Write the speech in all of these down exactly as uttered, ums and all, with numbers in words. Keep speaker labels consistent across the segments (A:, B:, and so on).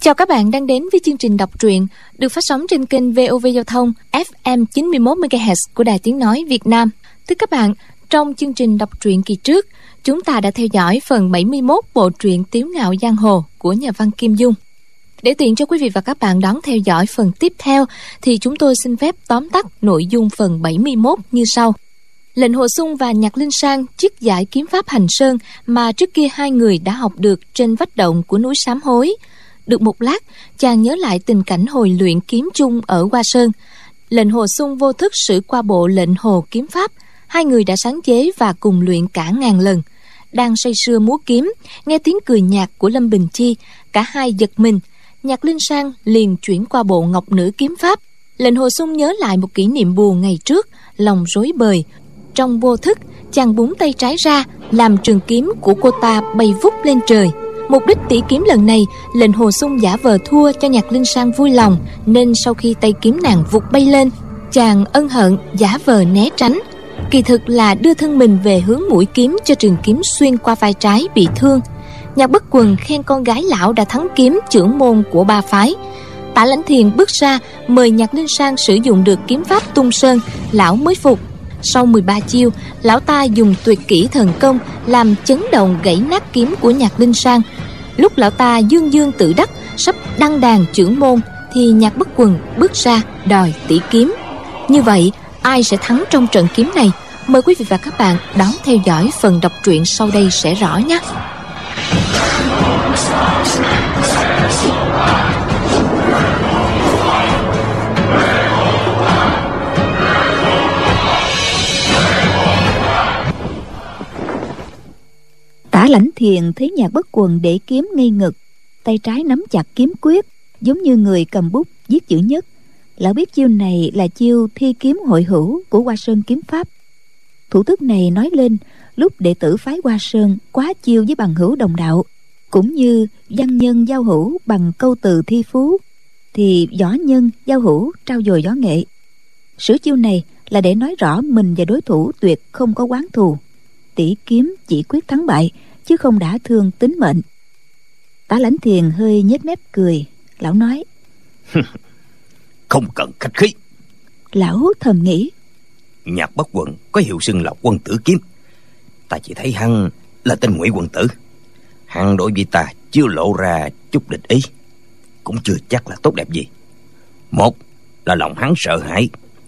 A: Chào các bạn đang đến với chương trình đọc truyện được phát sóng trên kênh vê o vê Giao thông ép em chín mươi mốt mê ga héc của Đài Tiếng Nói Việt Nam. Thưa các bạn, trong chương trình đọc truyện kỳ trước, chúng ta đã theo dõi phần bảy mươi mốt bộ truyện Tiếu Ngạo Giang Hồ của nhà văn Kim Dung. Để tiện cho quý vị và các bạn đón theo dõi phần tiếp theo, thì chúng tôi xin phép tóm tắt nội dung phần bảy mươi mốt như sau. Lệnh Hồ Xung và Nhạc Linh Sang chiết giải kiếm pháp Hành Sơn mà trước kia hai người đã học được trên vách động của núi Sám Hối. Được một lát, chàng nhớ lại tình cảnh hồi luyện kiếm chung ở Hoa Sơn. Lệnh Hồ Xung vô thức sử qua bộ lệnh Hồ kiếm pháp. Hai người đã sáng chế và cùng luyện cả ngàn lần. Đang say sưa múa kiếm, nghe tiếng cười nhạt của Lâm Bình Chi, cả hai giật mình. Nhạc Linh Sang liền chuyển qua bộ Ngọc Nữ kiếm pháp. Lệnh Hồ Xung nhớ lại một kỷ niệm buồn ngày trước, lòng rối bời. Trong vô thức, chàng búng tay trái ra, làm trường kiếm của cô ta bay vút lên trời. Mục đích tỉ kiếm lần này, Lệnh Hồ Xung giả vờ thua cho Nhạc Linh Sang vui lòng, nên sau khi tay kiếm nàng vụt bay lên, chàng ân hận giả vờ né tránh. Kỳ thực là đưa thân mình về hướng mũi kiếm cho trường kiếm xuyên qua vai trái bị thương. Nhạc Bất Quần khen con gái lão đã thắng kiếm trưởng môn của ba phái. Tả Lãnh Thiền bước ra mời Nhạc Linh Sang sử dụng được kiếm pháp Tung Sơn, lão mới phục. Sau mười ba chiêu, lão ta dùng tuyệt kỹ thần công làm chấn động gãy nát kiếm của Nhạc Linh Sang. Lúc lão ta dương dương tự đắc sắp đăng đàn trưởng môn, thì Nhạc Bất Quần bước ra đòi tỉ kiếm. Như vậy, ai sẽ thắng trong trận kiếm này? Mời quý vị và các bạn đón theo dõi phần đọc truyện sau đây sẽ rõ nhé.
B: Tả Lãnh Thiền thấy Nhạc Bất Quần để kiếm ngay ngực, tay trái nắm chặt kiếm quyết, giống như người cầm bút viết chữ nhất. Lão biết chiêu này là chiêu thi kiếm hội hữu của Hoa Sơn kiếm pháp. Thủ thức này nói lên lúc đệ tử phái Hoa Sơn quá chiêu với bằng hữu đồng đạo, cũng như văn nhân giao hữu bằng câu từ thi phú, thì võ nhân giao hữu trao dồi võ nghệ. Sử chiêu này là để nói rõ mình và đối thủ tuyệt không có oán thù, tỉ kiếm chỉ quyết thắng bại, chứ không đã thương tính mệnh. Tả Lãnh Thiền hơi nhếch mép cười. Lão nói:
C: Không cần khách khí.
B: Lão thầm nghĩ:
C: Nhạc Bất Quần có hiệu xưng là Quân Tử Kiếm, ta chỉ thấy hắn là tên ngụy quân tử. Hắn đối với ta chưa lộ ra chút địch ý, cũng chưa chắc là tốt đẹp gì. Một là lòng hắn sợ hãi,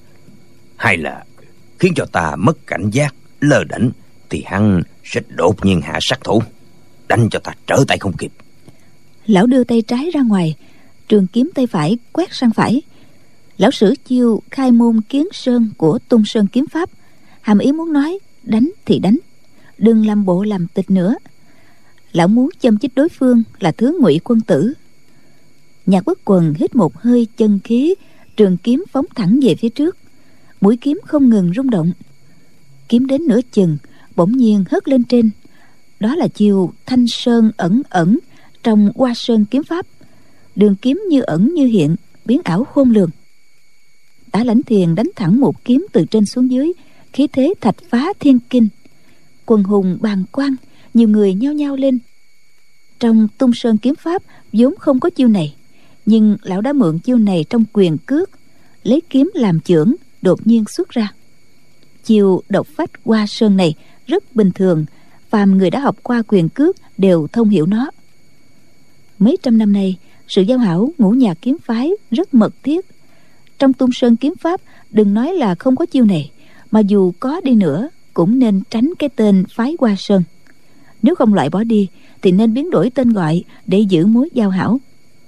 C: hai là khiến cho ta mất cảnh giác, lơ đễnh, thì hắn sẽ đột nhiên hạ sát thủ, đánh cho ta trở tay không kịp.
B: Lão đưa tay trái ra ngoài, trường kiếm tay phải quét sang phải. Lão sử chiêu khai môn kiến sơn của Tung Sơn kiếm pháp, hàm ý muốn nói đánh thì đánh, đừng làm bộ làm tịch nữa. Lão muốn châm chích đối phương là thứ ngụy quân tử. Nhạc Bất Quần hít một hơi chân khí, trường kiếm phóng thẳng về phía trước. Mũi kiếm không ngừng rung động. Kiếm đến nửa chừng bỗng nhiên hất lên trên. Đó là chiêu Thanh Sơn ẩn ẩn trong Hoa Sơn kiếm pháp. Đường kiếm như ẩn như hiện, biến ảo khôn lường. Tả Lãnh Thiền đánh thẳng một kiếm từ trên xuống dưới, khí thế thạch phá thiên kinh. Quần hùng bàng quan, nhiều người nhao nhao lên. Trong Tung Sơn kiếm pháp vốn không có chiêu này, nhưng lão đã mượn chiêu này trong quyền cước, lấy kiếm làm chưởng, đột nhiên xuất ra. Chiêu độc phách Hoa Sơn này rất bình thường, phàm người đã học qua quyền cước đều thông hiểu nó. Mấy trăm năm nay, sự giao hảo ngũ nhạc kiếm phái rất mật thiết. Trong Tung Sơn kiếm pháp, đừng nói là không có chiêu này, mà dù có đi nữa cũng nên tránh cái tên phái Hoa Sơn. Nếu không loại bỏ đi thì nên biến đổi tên gọi để giữ mối giao hảo.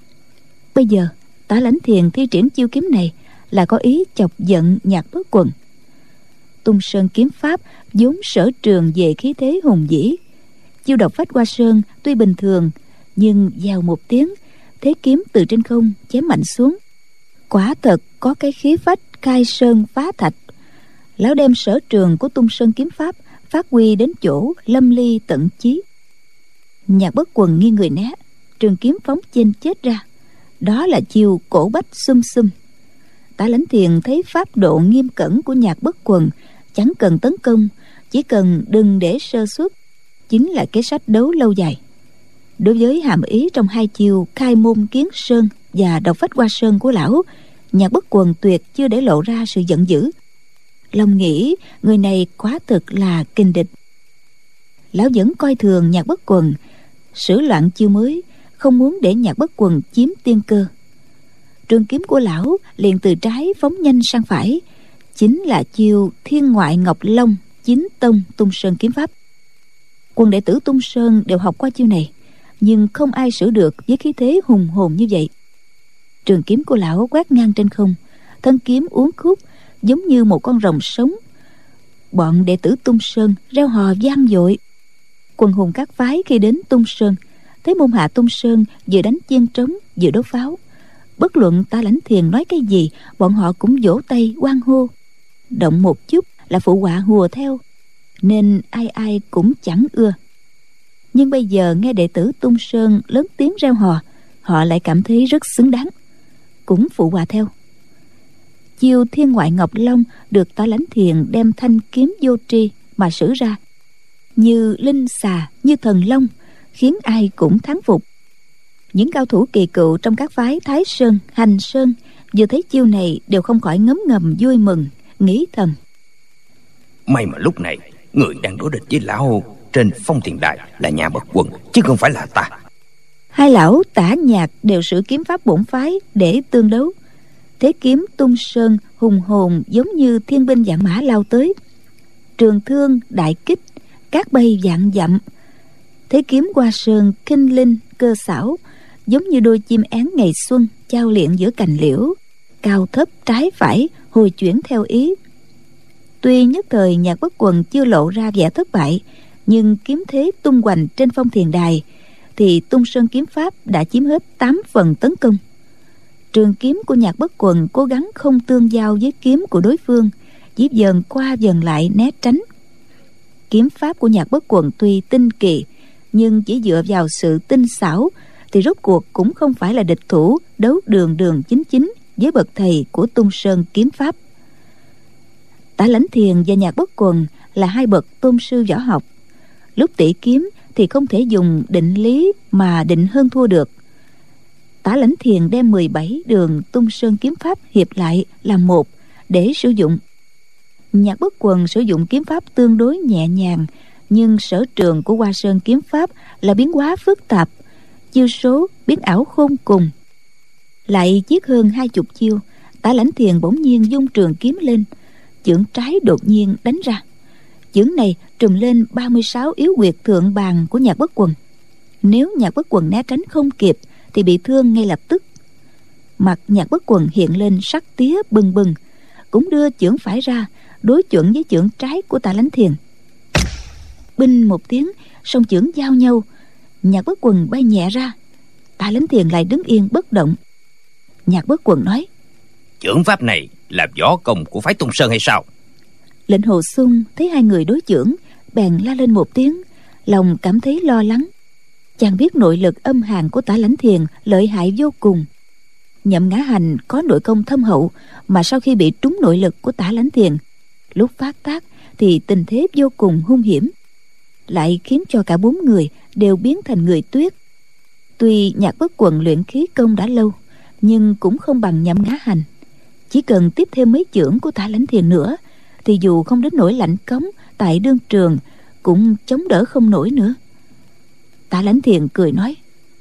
B: Bây giờ Tả Lãnh Thiền thi triển chiêu kiếm này là có ý chọc giận Nhạc Bất Quần. Tung Sơn kiếm pháp vốn sở trường về khí thế hùng vĩ. Chiêu độc phách Hoa Sơn tuy bình thường, nhưng vào một tiếng, thế kiếm từ trên không chém mạnh xuống, quả thật có cái khí phách khai sơn phá thạch. Lão đem sở trường của Tung Sơn kiếm pháp phát huy đến chỗ lâm ly tận chí. Nhạc Bất Quần nghiêng người né, trường kiếm phóng chênh chết ra. Đó là chiêu cổ bách xum xum. Tả Lãnh Thiền thấy pháp độ nghiêm cẩn của Nhạc Bất Quần, chẳng cần tấn công, chỉ cần đừng để sơ suất, chính là kế sách đấu lâu dài. Đối với hàm ý trong hai chiêu khai môn kiến sơn và độc phách hoa sơn của lão, Nhạc Bất Quần tuyệt chưa để lộ ra sự giận dữ. Lòng nghĩ người này quá thực là kình địch. Lão vẫn coi thường Nhạc Bất Quần, sử loạn chiêu mới, không muốn để Nhạc Bất Quần chiếm tiên cơ. Trường kiếm của lão liền từ trái phóng nhanh sang phải, chính là chiêu Thiên Ngoại Ngọc Long Chính Tông Tung Sơn kiếm pháp. Quần đệ tử Tung Sơn đều học qua chiêu này, nhưng không ai sử được với khí thế hùng hồn như vậy. Trường kiếm của lão quét ngang trên không, thân kiếm uốn khúc giống như một con rồng sống. Bọn đệ tử Tung Sơn reo hò vang dội. Quần hùng các phái khi đến Tung Sơn thấy môn hạ Tung Sơn vừa đánh chiên trống vừa đốt pháo, bất luận Ta Lãnh Thiền nói cái gì, bọn họ cũng vỗ tay hoan hô. Động một chút là phụ họa hùa theo, nên ai ai cũng chẳng ưa. Nhưng bây giờ nghe đệ tử Tung Sơn lớn tiếng reo hò, họ lại cảm thấy rất xứng đáng, cũng phụ họa theo. Chiêu Thiên Ngoại Ngọc Long được Ta Lãnh Thiền đem thanh kiếm vô tri mà sử ra, như linh xà như thần long, khiến ai cũng thán phục. Những cao thủ kỳ cựu trong các phái Thái Sơn, Hành Sơn vừa thấy chiêu này đều không khỏi ngấm ngầm vui mừng, nghĩ thầm:
C: may mà lúc này người đang đối địch với lão trên phong thiền đài là Nhạc Bất Quần, chứ không phải là ta.
B: Hai lão Tả Nhạc đều sử kiếm pháp bổn phái để tương đấu. Thế kiếm Tung Sơn hùng hồn giống như thiên binh vạn mã lao tới, trường thương đại kích, cát bay vạn dặm. Thế kiếm Hoa Sơn kinh linh cơ xảo, giống như đôi chim én ngày xuân chao liệng giữa cành liễu, cao thấp trái phải hồi chuyển theo ý. Tuy nhất thời Nhạc Bất Quần chưa lộ ra vẻ thất bại, nhưng kiếm thế tung hoành trên phong thiền đài thì Tung Sơn kiếm pháp đã chiếm hết tám phần tấn công. Trường kiếm của Nhạc Bất Quần cố gắng không tương giao với kiếm của đối phương, chỉ dần qua dần lại né tránh. Kiếm pháp của Nhạc Bất Quần tuy tinh kỳ, nhưng chỉ dựa vào sự tinh xảo thì rốt cuộc cũng không phải là địch thủ đấu đường đường chính chính với bậc thầy của Tung Sơn kiếm pháp. Tả Lãnh Thiền và Nhạc Bất Quần là hai bậc tôn sư võ học. Lúc tỉ kiếm thì không thể dùng định lý mà định hơn thua được. Tả Lãnh Thiền đem mười bảy đường Tung Sơn kiếm pháp hiệp lại làm một để sử dụng. Nhạc Bất Quần sử dụng kiếm pháp tương đối nhẹ nhàng, nhưng sở trường của Hoa Sơn kiếm pháp là biến hóa phức tạp, chiêu số biến ảo khôn cùng. Lại chiết hơn hai chục chiêu, Tả Lãnh Thiền bỗng nhiên dung trường kiếm lên, chưởng trái đột nhiên đánh ra. Chưởng này trùm lên ba mươi sáu yếu huyệt thượng bàn của Nhạc Bất Quần. Nếu Nhạc Bất Quần né tránh không kịp thì bị thương ngay lập tức. Mặt Nhạc Bất Quần hiện lên sắc tía bừng bừng, cũng đưa chưởng phải ra đối chuẩn với chưởng trái của Tả Lãnh Thiền. Binh một tiếng, song chưởng giao nhau, Nhạc Bất Quần bay nhẹ ra, Tả Lãnh Thiền lại đứng yên bất động. Nhạc Bất Quần nói:
C: chưởng pháp này là võ công của phái Tung Sơn hay sao?
B: Lệnh Hồ Xung thấy hai người đối chưởng, bèn la lên một tiếng, lòng cảm thấy lo lắng. Chàng biết nội lực âm hàn của Tả Lãnh Thiền lợi hại vô cùng. Nhậm Ngã Hành có nội công thâm hậu, mà sau khi bị trúng nội lực của Tả Lãnh Thiền, lúc phát tác thì tình thế vô cùng hung hiểm, lại khiến cho cả bốn người đều biến thành người tuyết. Tuy Nhạc Bất Quần luyện khí công đã lâu, nhưng cũng không bằng Nhậm Ngã Hành. Chỉ cần tiếp thêm mấy chưởng của Tả Lãnh Thiền nữa thì dù không đến nỗi lạnh cống tại đương trường cũng chống đỡ không nổi nữa. Tả Lãnh Thiền cười nói: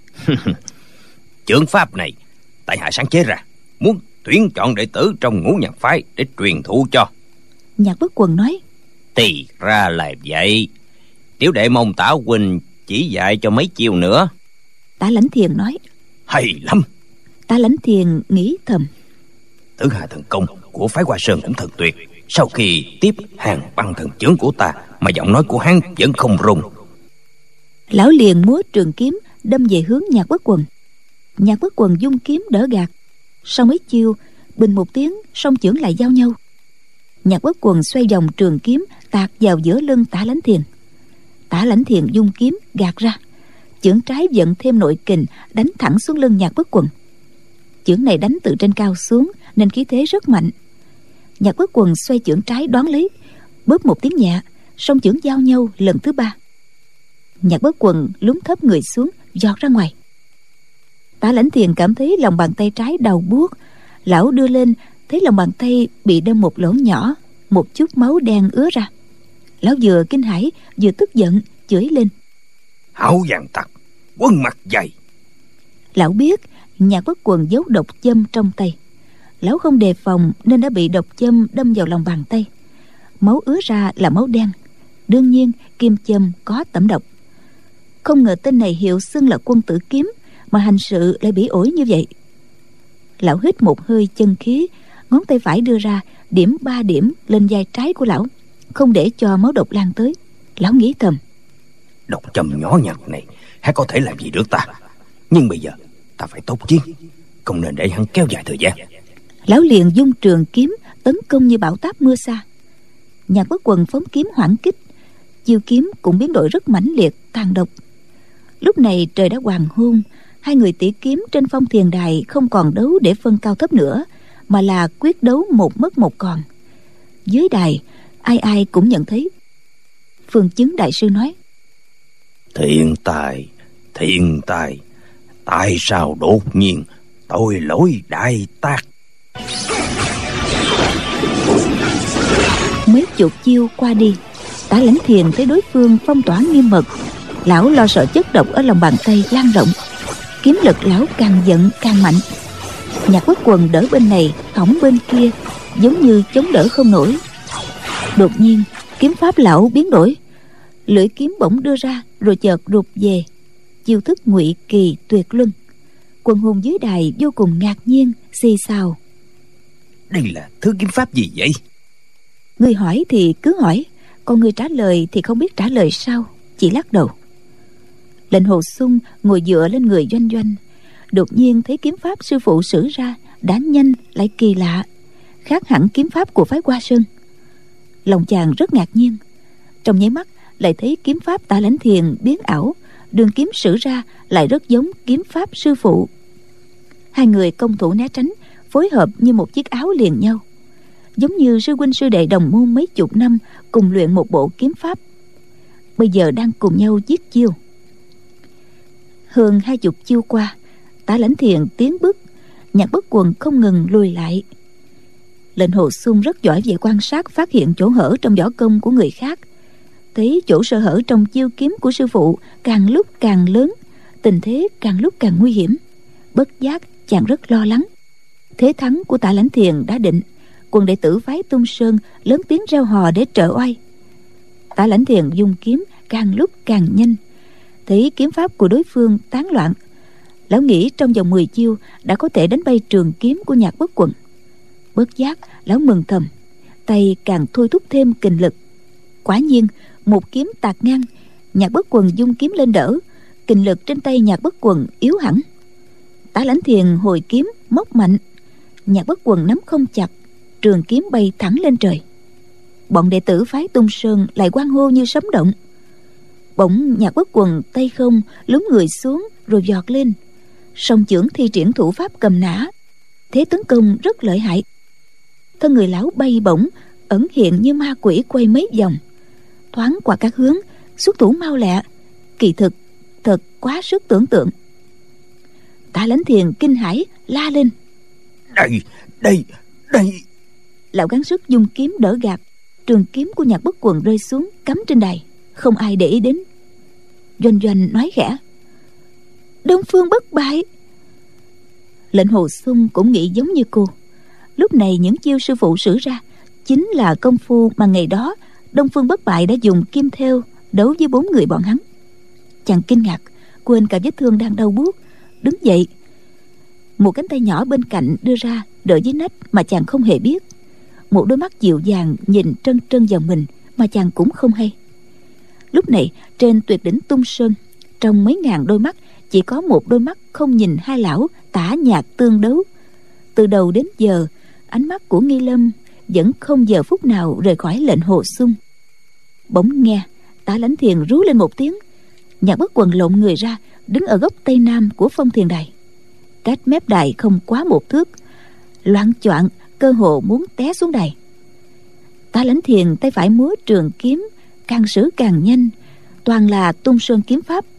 C: chưởng pháp này tại hạ sáng chế ra, muốn tuyển chọn đệ tử trong Ngũ Nhạc phái để truyền thụ cho.
B: Nhạc Bất Quần nói:
C: thì ra là vậy, tiểu đệ mong Tả huynh chỉ dạy cho mấy chiêu nữa.
B: Tả Lãnh Thiền nói:
C: hay lắm.
B: Tả Lãnh Thiền nghĩ thầm:
C: Tử Hà thần công của phái Hoa Sơn cũng thật tuyệt. Sau khi tiếp hàng băng thần chưởng của ta mà giọng nói của hắn vẫn không rung.
B: Lão liền múa trường kiếm đâm về hướng Nhạc Bất Quần. Nhạc Bất Quần dung kiếm đỡ gạt. Sau mấy chiêu, bình một tiếng, song chưởng lại giao nhau. Nhạc Bất Quần xoay vòng trường kiếm tạt vào giữa lưng Tả Lãnh Thiền. Tả Lãnh Thiền dung kiếm gạt ra, chưởng trái vận thêm nội kình đánh thẳng xuống lưng Nhạc Bất Quần. Chưởng này đánh từ trên cao xuống nên khí thế rất mạnh. Nhạc Bất Quần xoay chưởng trái đón lấy, bóp một tiếng nhẹ, song chưởng giao nhau lần thứ ba. Nhạc Bất Quần lún thấp người xuống, giọt ra ngoài. Tả Lãnh Thiền cảm thấy lòng bàn tay trái đau buốt. Lão đưa lên thấy lòng bàn tay bị đâm một lỗ nhỏ, một chút máu đen ứa ra. Lão vừa kinh hãi vừa tức giận chửi lên:
C: Hảo vàng tặc, quân mặt dày!
B: Lão biết Nhạc Bất Quần giấu độc châm trong tay. Lão không đề phòng nên đã bị độc châm đâm vào lòng bàn tay. Máu ứa ra là máu đen. Đương nhiên kim châm có tẩm độc. Không ngờ tên này hiệu xưng là Quân Tử Kiếm mà hành sự lại bỉ ổi như vậy. Lão hít một hơi chân khí, ngón tay phải đưa ra điểm ba điểm lên vai trái của lão, không để cho máu độc lan tới. Lão nghĩ thầm:
C: Độc châm nhỏ nhặt này hắn có thể làm gì được ta, nhưng bây giờ ta phải tốc chiến, không nên để hắn kéo dài thời gian.
B: Lão liền dung trường kiếm tấn công như bão táp mưa xa. Nhạc Bất Quần phóng kiếm hoãn kích, chiêu kiếm cũng biến đổi rất mãnh liệt tàn độc. Lúc này trời đã hoàng hôn, hai người tỷ kiếm trên phong thiền đài không còn đấu để phân cao thấp nữa, mà là quyết đấu một mất một còn. Dưới đài ai ai cũng nhận thấy. Phương Chứng đại sư nói:
C: Thiện tài, thiện tài, tại sao đột nhiên tội lỗi đại tác?
B: Mấy chục chiêu qua đi, Tả Lãnh Thiền thấy đối phương phong tỏa nghiêm mật. Lão lo sợ chất độc ở lòng bàn tay lan rộng, kiếm lực lão càng giận càng mạnh. Nhạc Bất Quần đỡ bên này hỏng bên kia, giống như chống đỡ không nổi. Đột nhiên kiếm pháp lão biến đổi, lưỡi kiếm bỗng đưa ra rồi chợt rụt về, chiêu thức ngụy kỳ tuyệt luân. Quần hùng dưới đài vô cùng ngạc nhiên xì xào:
C: Đây là thứ kiếm pháp gì vậy?
B: Người hỏi thì cứ hỏi, còn người trả lời thì không biết trả lời sao, chỉ lắc đầu. Lệnh Hồ Xung ngồi dựa lên người Doanh Doanh, đột nhiên thấy kiếm pháp sư phụ sử ra đã nhanh lại kỳ lạ, khác hẳn kiếm pháp của phái Hoa Sơn. Lòng chàng rất ngạc nhiên, trong nháy mắt lại thấy kiếm pháp Tả Lãnh Thiền biến ảo, đường kiếm sử ra lại rất giống kiếm pháp sư phụ. Hai người công thủ né tránh, phối hợp như một chiếc áo liền nhau, giống như sư huynh sư đệ đồng môn mấy chục năm cùng luyện một bộ kiếm pháp, bây giờ đang cùng nhau giết chiêu. Hơn hai chục chiêu qua, Tả Lãnh Thiền tiến bước, Nhạc Bất Quần không ngừng lùi lại. Lệnh Hồ Xung rất giỏi về quan sát, phát hiện chỗ hở trong võ công của người khác, thấy chỗ sơ hở trong chiêu kiếm của sư phụ càng lúc càng lớn, tình thế càng lúc càng nguy hiểm. Bất giác chàng rất lo lắng. Thế thắng của Tả Lãnh Thiền đã định, quần đệ tử phái Tung Sơn lớn tiếng reo hò để trợ oai. Tả Lãnh Thiền dùng kiếm càng lúc càng nhanh, thấy kiếm pháp của đối phương tán loạn, lão nghĩ trong vòng mười chiêu đã có thể đánh bay trường kiếm của Nhạc Bất Quần. Bất giác lão mừng thầm, tay càng thôi thúc thêm kình lực. Quả nhiên một kiếm tạt ngang, Nhạc Bất Quần dung kiếm lên đỡ, kình lực trên tay Nhạc Bất Quần yếu hẳn. Tả Lãnh Thiền hồi kiếm móc mạnh, Nhạc Bất Quần nắm không chặt, trường kiếm bay thẳng lên trời. Bọn đệ tử phái Tung Sơn lại hoan hô như sấm động. Bỗng Nhạc Bất Quần tay không lún người xuống rồi giọt lên, song chưởng thi triển thủ pháp cầm nã, thế tấn công rất lợi hại. Thân người lão bay bổng ẩn hiện như ma quỷ quay mấy vòng, thoáng qua các hướng, xuất thủ mau lẹ, kỳ thực thật quá sức tưởng tượng. Tả Lãnh Thiền kinh hãi la lên:
C: Đây, đây, đây!
B: Lão gắng sức dùng kiếm đỡ gạt, trường kiếm của Nhạc Bất Quần rơi xuống cắm trên đài, không ai để ý đến. Doanh Doanh nói khẽ: Đông Phương bất bại. Lệnh Hồ Xung cũng nghĩ giống như cô. Lúc này những chiêu sư phụ sử ra chính là công phu mà ngày đó Đông Phương bất bại đã dùng kim thêu đấu với bốn người bọn hắn. Chàng kinh ngạc, quên cả vết thương đang đau buốt, đứng dậy. Một cánh tay nhỏ bên cạnh đưa ra đỡ dưới nách mà chàng không hề biết. Một đôi mắt dịu dàng nhìn trân trân vào mình mà chàng cũng không hay. Lúc này trên tuyệt đỉnh Tung Sơn, trong mấy ngàn đôi mắt chỉ có một đôi mắt không nhìn hai lão Tả Nhạc tương đấu. Từ đầu đến giờ, ánh mắt của Nghi Lâm vẫn không giờ phút nào rời khỏi Lệnh Hồ Xung. Bỗng nghe Tả Lãnh Thiền rú lên một tiếng, Nhạc Bất Quần lộn người ra, đứng ở góc tây nam của phong thiền đài, cách mép đài không quá một thước, loạng choạng cơ hồ muốn té xuống đài. Tả Lãnh Thiền tay phải múa trường kiếm, càng sử càng nhanh, toàn là Tung Sơn kiếm pháp,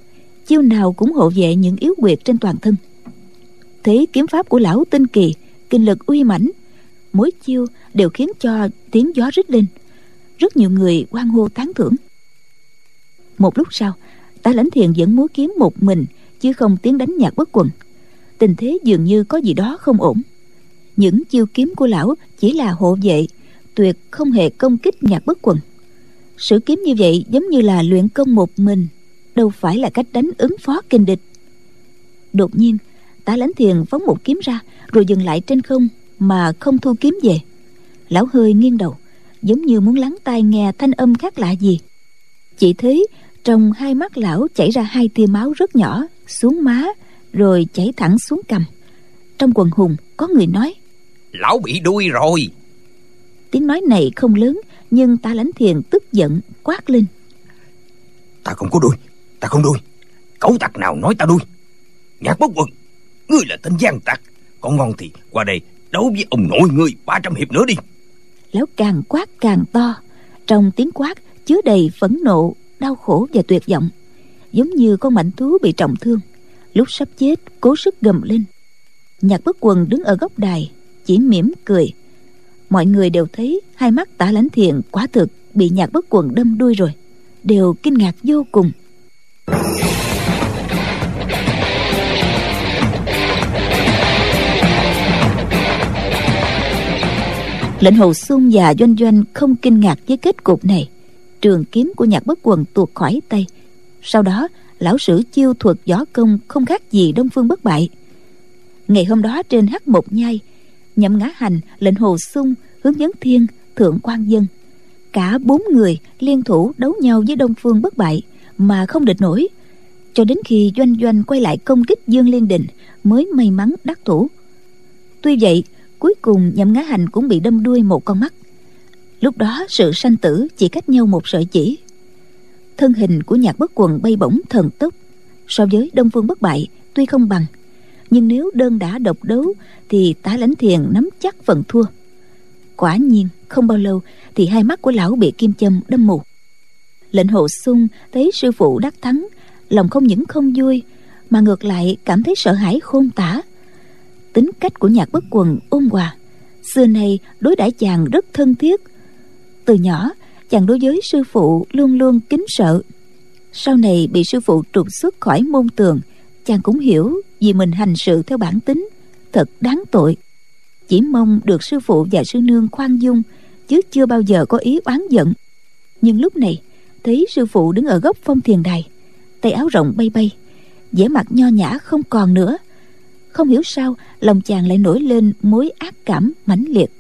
B: chiêu nào cũng hộ vệ những yếu quyệt trên toàn thân. Thấy kiếm pháp của lão tinh kỳ, kinh lực uy mãnh, mỗi chiêu đều khiến cho tiếng gió rít lên. Rất nhiều người hoan hô tán thưởng. Một lúc sau, Tá Lãnh Thiền vẫn múa kiếm một mình, chứ không tiến đánh Nhạc Bất Quần. Tình thế dường như có gì đó không ổn. Những chiêu kiếm của lão chỉ là hộ vệ, tuyệt không hề công kích Nhạc Bất Quần. Sử kiếm như vậy giống như là luyện công một mình, đâu phải là cách đánh ứng phó kình địch. Đột nhiên, Tá Lãnh Thiền phóng một kiếm ra, rồi dừng lại trên không mà không thu kiếm về. Lão hơi nghiêng đầu, giống như muốn lắng tai nghe thanh âm khác lạ gì. Chỉ thấy trong hai mắt lão chảy ra hai tia máu rất nhỏ xuống má, rồi chảy thẳng xuống cằm. Trong quần hùng có người nói:
C: Lão bị đuôi rồi.
B: Tiếng nói này không lớn, nhưng Tá Lãnh Thiền tức giận quát lên:
C: Ta không có đuôi, ta không đuôi. Cẩu tặc nào nói ta đuôi? Nhạc Bất Quần, ngươi là tên gian tặc, có ngon thì qua đây đấu với ông nội ngươi ba trăm hiệp nữa đi.
B: Lão càng quát càng to, trong tiếng quát chứa đầy phẫn nộ, đau khổ và tuyệt vọng, giống như con mãnh thú bị trọng thương, lúc sắp chết cố sức gầm lên. Nhạc Bất Quần đứng ở góc đài chỉ mỉm cười. Mọi người đều thấy hai mắt Tá Lãnh Thiền quả thực bị Nhạc Bất Quần đâm đuôi rồi, đều kinh ngạc vô cùng. Lệnh Hồ Xung và Doanh Doanh không kinh ngạc với kết cục này. Trường kiếm của Nhạc Bất Quần tuột khỏi tay. Sau đó lão sử chiêu thuật võ công không khác gì Đông Phương Bất Bại. Ngày hôm đó trên Hắc Một Nhai, Nhậm Ngã Hành, Lệnh Hồ Xung, Hướng Vấn Thiên, Thượng Quan Dân, cả bốn người liên thủ đấu nhau với Đông Phương Bất Bại mà không địch nổi, cho đến khi Doanh Doanh quay lại công kích Dương Liên Đình mới may mắn đắc thủ. Tuy vậy, cuối cùng Nhậm Ngã Hành cũng bị đâm đuôi một con mắt. Lúc đó sự sanh tử chỉ cách nhau một sợi chỉ. Thân hình của Nhạc Bất Quần bay bổng thần tốc, so với Đông Phương Bất Bại tuy không bằng, nhưng nếu đơn đả độc đấu thì Tá Lãnh Thiền nắm chắc phần thua. Quả nhiên không bao lâu thì hai mắt của lão bị kim châm đâm mù. Lệnh Hồ Xung thấy sư phụ đắc thắng, lòng không những không vui mà ngược lại cảm thấy sợ hãi khôn tả. Tính cách của Nhạc Bất Quần ôn hòa, xưa nay đối đãi chàng rất thân thiết. Từ nhỏ chàng đối với sư phụ luôn luôn kính sợ. Sau này bị sư phụ trục xuất khỏi môn tường, chàng cũng hiểu vì mình hành sự theo bản tính thật đáng tội. Chỉ mong được sư phụ và sư nương khoan dung, chứ chưa bao giờ có ý oán giận. Nhưng lúc này thấy sư phụ đứng ở góc phong thiền đài, tay áo rộng bay bay, vẻ mặt nho nhã không còn nữa. Không hiểu sao lòng chàng lại nổi lên mối ác cảm mãnh liệt.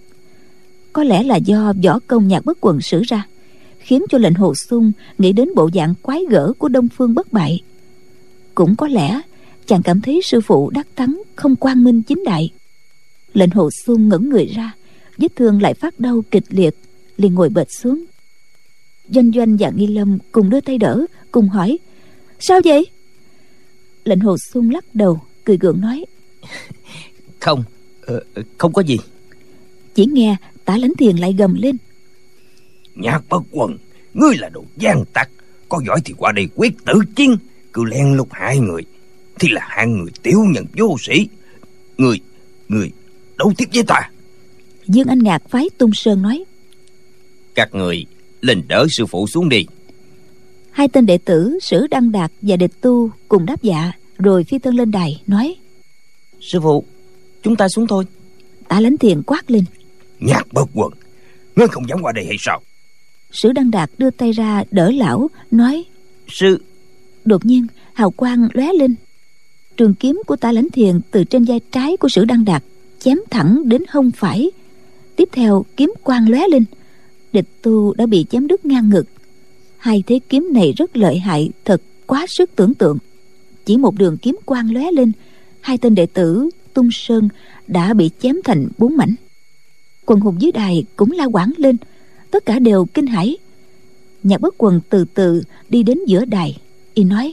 B: Có lẽ là do võ công Nhạc Bất Quần sử ra, khiến cho Lệnh Hồ Xung nghĩ đến bộ dạng quái gở của Đông Phương Bất Bại. Cũng có lẽ chàng cảm thấy sư phụ đắc thắng không quang minh chính đại. Lệnh Hồ Xung ngẩng người ra, vết thương lại phát đau kịch liệt, liền ngồi bệt xuống. Doanh Doanh và Nghi Lâm cùng đưa tay đỡ, cùng hỏi: Sao vậy? Lệnh Hồ Xung lắc đầu cười gượng nói:
C: Không, không có gì.
B: Chỉ nghe Tá Lãnh Thiền lại gầm lên:
C: Nhạc Bất Quần, ngươi là đồ gian tặc, có giỏi thì qua đây quyết tử chiến, cứ len lút hai người thì là hạng người tiểu nhân vô sĩ. Người, người đấu tiếp với ta.
B: Dương Anh Ngạc phái Tung Sơn nói:
C: Các người lên đỡ sư phụ xuống đi.
B: Hai tên đệ tử Sử Đăng Đạt và Địch Tu cùng đáp dạ, rồi phi thân lên đài nói:
C: Sư phụ, chúng ta xuống thôi.
B: Tá Lãnh Thiền quát lên:
C: Nhạc Bất Quần, ngươi không dám qua đây hay sao?
B: Sử Đăng Đạt đưa tay ra đỡ lão, nói:
C: Sư.
B: Đột nhiên hào quang lóe lên, trường kiếm của Tá Lãnh Thiền từ trên vai trái của Sử Đăng Đạt chém thẳng đến hông phải. Tiếp theo kiếm quang lóe lên, Địch Tu đã bị chém đứt ngang ngực. Hai thế kiếm này rất lợi hại, thật quá sức tưởng tượng. Chỉ một đường kiếm quang lóe lên, hai tên đệ tử Tung Sơn đã bị chém thành bốn mảnh. Quần hùng dưới đài cũng la quảng lên, tất cả đều kinh hãi. Nhạc Bất Quần từ từ đi đến giữa đài, y nói: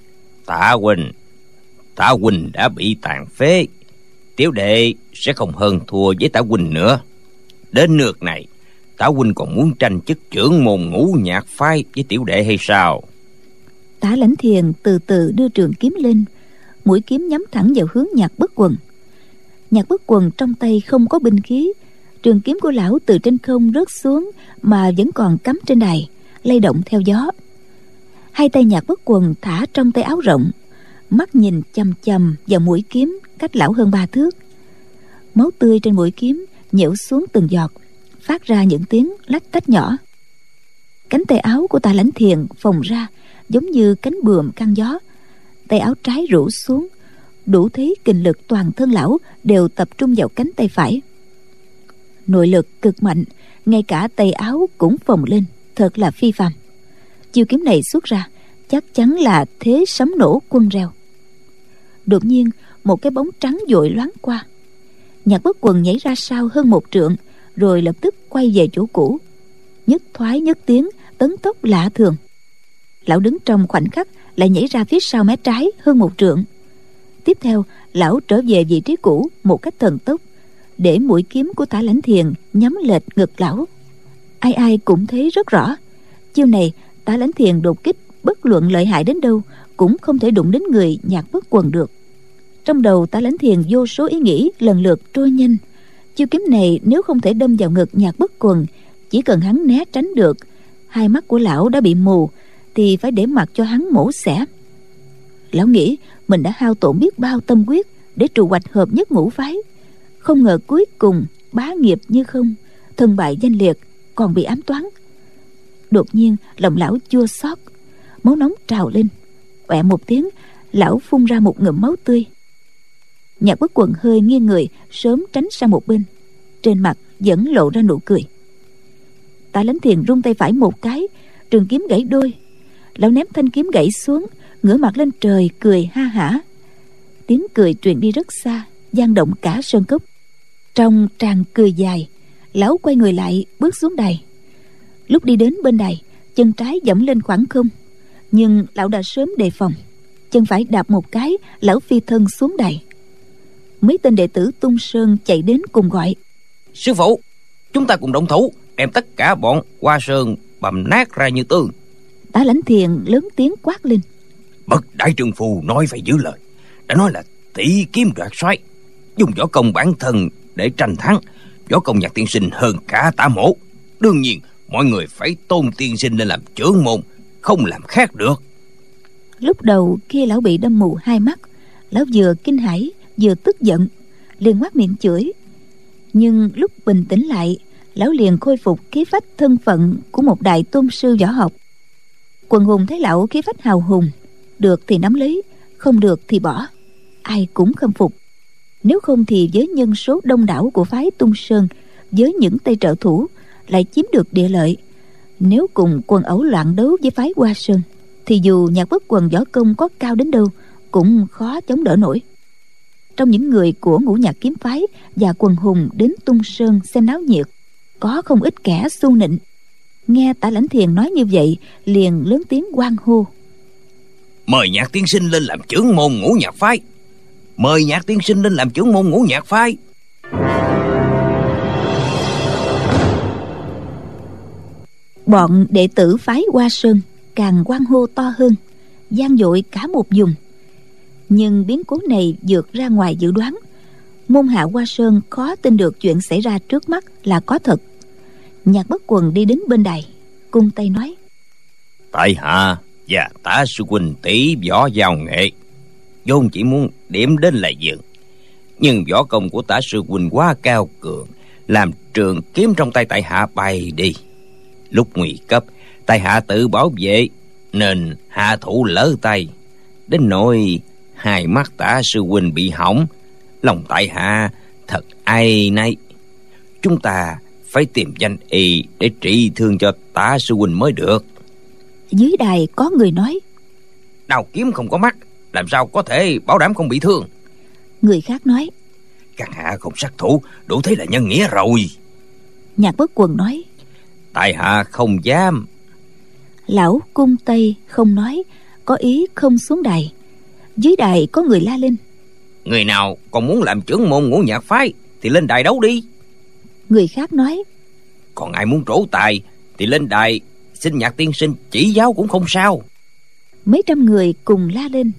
C: Tạ huynh, Tạ huynh đã bị tàn phế, tiểu đệ sẽ không hơn thua với Tạ huynh nữa. Đến nước này, Tạ huynh còn muốn tranh chức trưởng môn Ngũ Nhạc phái với tiểu đệ hay sao?
B: Tả Lãnh Thiền từ từ đưa trường kiếm lên, mũi kiếm nhắm thẳng vào hướng Nhạc Bất Quần. Nhạc Bất Quần trong tay không có binh khí, trường kiếm của lão từ trên không rớt xuống mà vẫn còn cắm trên đài, lay động theo gió. Hai tay Nhạc Bất Quần thả trong tay áo rộng, mắt nhìn chằm chằm vào mũi kiếm cách lão hơn ba thước. Máu tươi trên mũi kiếm nhễu xuống từng giọt, phát ra những tiếng lách tách nhỏ. Cánh tay áo của Tả Lãnh Thiền phồng ra giống như cánh bướm căng gió, tay áo trái rũ xuống, đủ thấy kình lực toàn thân lão đều tập trung vào cánh tay phải. Nội lực cực mạnh, ngay cả tay áo cũng phồng lên, thật là phi phàm. Chiêu kiếm này xuất ra chắc chắn là thế sấm nổ quân reo. Đột nhiên một cái bóng trắng vội loáng qua. Nhạc Bất Quần nhảy ra sau hơn một trượng, rồi lập tức quay về chỗ cũ, nhất thoái nhất tiến, tấn tốc lạ thường. Lão đứng trong khoảnh khắc lại nhảy ra phía sau mé trái hơn một trượng. Tiếp theo lão trở về vị trí cũ một cách thần tốc, để mũi kiếm của Tả Lãnh Thiền nhắm lệch ngực lão. Ai ai cũng thấy rất rõ, chiêu này Tả Lãnh Thiền đột kích bất luận lợi hại đến đâu cũng không thể đụng đến người Nhạc Bất Quần được. Trong đầu Tả Lãnh Thiền vô số ý nghĩ lần lượt trôi nhanh. Chiêu kiếm này nếu không thể đâm vào ngực Nhạc Bất Quần, chỉ cần hắn né tránh được, hai mắt của lão đã bị mù, thì phải để mặc cho hắn mổ xẻ. Lão nghĩ mình đã hao tổn biết bao tâm huyết để trù hoạch hợp nhất ngũ phái, không ngờ cuối cùng bá nghiệp như không, thân bại danh liệt, còn bị ám toán. Đột nhiên lòng lão chua xót, máu nóng trào lên, ọe một tiếng, lão phun ra một ngụm máu tươi. Nhạc Bất Quần hơi nghiêng người, sớm tránh sang một bên, trên mặt vẫn lộ ra nụ cười. Tả Lãnh Thiền rung tay phải một cái, trường kiếm gãy đôi. Lão ném thanh kiếm gãy xuống, ngửa mặt lên trời cười ha hả. Tiếng cười truyền đi rất xa, vang động cả sơn cốc. Trong tràng cười dài, lão quay người lại bước xuống đài. Lúc đi đến bên đài, chân trái dẫm lên khoảng không, nhưng lão đã sớm đề phòng, chân phải đạp một cái, lão phi thân xuống đài. Mấy tên đệ tử Tung Sơn chạy đến cùng gọi:
C: Sư phụ, chúng ta cùng động thủ, đem tất cả bọn Hoa Sơn bầm nát ra như tương.
B: Tả Lãnh Thiền lớn tiếng quát lên:
C: Bậc đại trượng phu nói phải giữ lời, đã nói là tỷ kiếm đoạt soái, dùng võ công bản thân để tranh thắng. Võ công Nhạc tiên sinh hơn cả Tả mỗ, đương nhiên mọi người phải tôn tiên sinh lên làm trưởng môn, không làm khác được.
B: Lúc đầu khi lão bị đâm mù hai mắt, lão vừa kinh hãi vừa tức giận, liền ngoác miệng chửi. Nhưng lúc bình tĩnh lại, lão liền khôi phục khí phách thân phận của một đại tôn sư võ học. Quần hùng thấy lão khí phách hào hùng, được thì nắm lấy, không được thì bỏ, ai cũng khâm phục. Nếu không thì với nhân số đông đảo của phái Tung Sơn, với những tay trợ thủ, lại chiếm được địa lợi. Nếu cùng quần ẩu loạn đấu với phái Hoa Sơn, thì dù Nhạc Bất Quần võ công có cao đến đâu cũng khó chống đỡ nổi. Trong những người của Ngũ Nhạc kiếm phái và quần hùng đến Tung Sơn xem náo nhiệt, có không ít kẻ xu nịnh. Nghe Tả Lãnh Thiền nói như vậy, liền lớn tiếng hoan hô:
C: Mời Nhạc tiên sinh lên làm trưởng môn Ngũ Nhạc phái, mời Nhạc tiên sinh lên làm trưởng môn Ngũ Nhạc phái.
B: Bọn đệ tử phái Hoa Sơn càng hoan hô to hơn, vang dội cả một vùng. Nhưng biến cố này vượt ra ngoài dự đoán. Môn hạ Hoa Sơn khó tin được chuyện xảy ra trước mắt là có thật. Nhạc Bất Quần đi đến bên đài, cung tay nói:
C: Tại hạ và Tả sư huynh tỷ võ giao nghệ, vốn chỉ muốn điểm đến là dừng, nhưng võ công của Tả sư huynh quá cao cường, làm trường kiếm trong tay tại hạ bay đi. Lúc nguy cấp, tại hạ tự bảo vệ, nên hạ thủ lỡ tay, đến nỗi hai mắt Tả sư huynh bị hỏng. Lòng tại hạ thật áy náy. Chúng ta phải tìm danh y để trị thương cho Tả sư huynh mới được.
B: Dưới đài có người nói:
C: Đào kiếm không có mắt, làm sao có thể bảo đảm không bị thương?
B: Người khác nói:
C: Các hạ không sát thủ, đủ thấy là nhân nghĩa rồi.
B: Nhạc Bất Quần nói:
C: Tại hạ không dám.
B: Lão cung tay không nói, có ý không xuống đài. Dưới đài có người la lên:
C: Người nào còn muốn làm trưởng môn Ngũ Nhạc phái thì lên đài đấu đi.
B: Người khác nói:
C: Còn ai muốn trổ tài thì lên đài xin Nhạc tiên sinh chỉ giáo cũng không sao.
B: Mấy trăm người cùng la lên: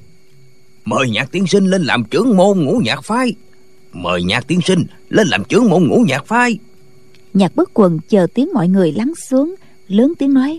C: Mời Nhạc tiên sinh lên làm trưởng môn Ngũ Nhạc phái. Mời Nhạc tiên sinh lên làm trưởng môn Ngũ Nhạc phái.
B: Nhạc Bất Quần chờ tiếng mọi người lắng xuống, lớn tiếng nói: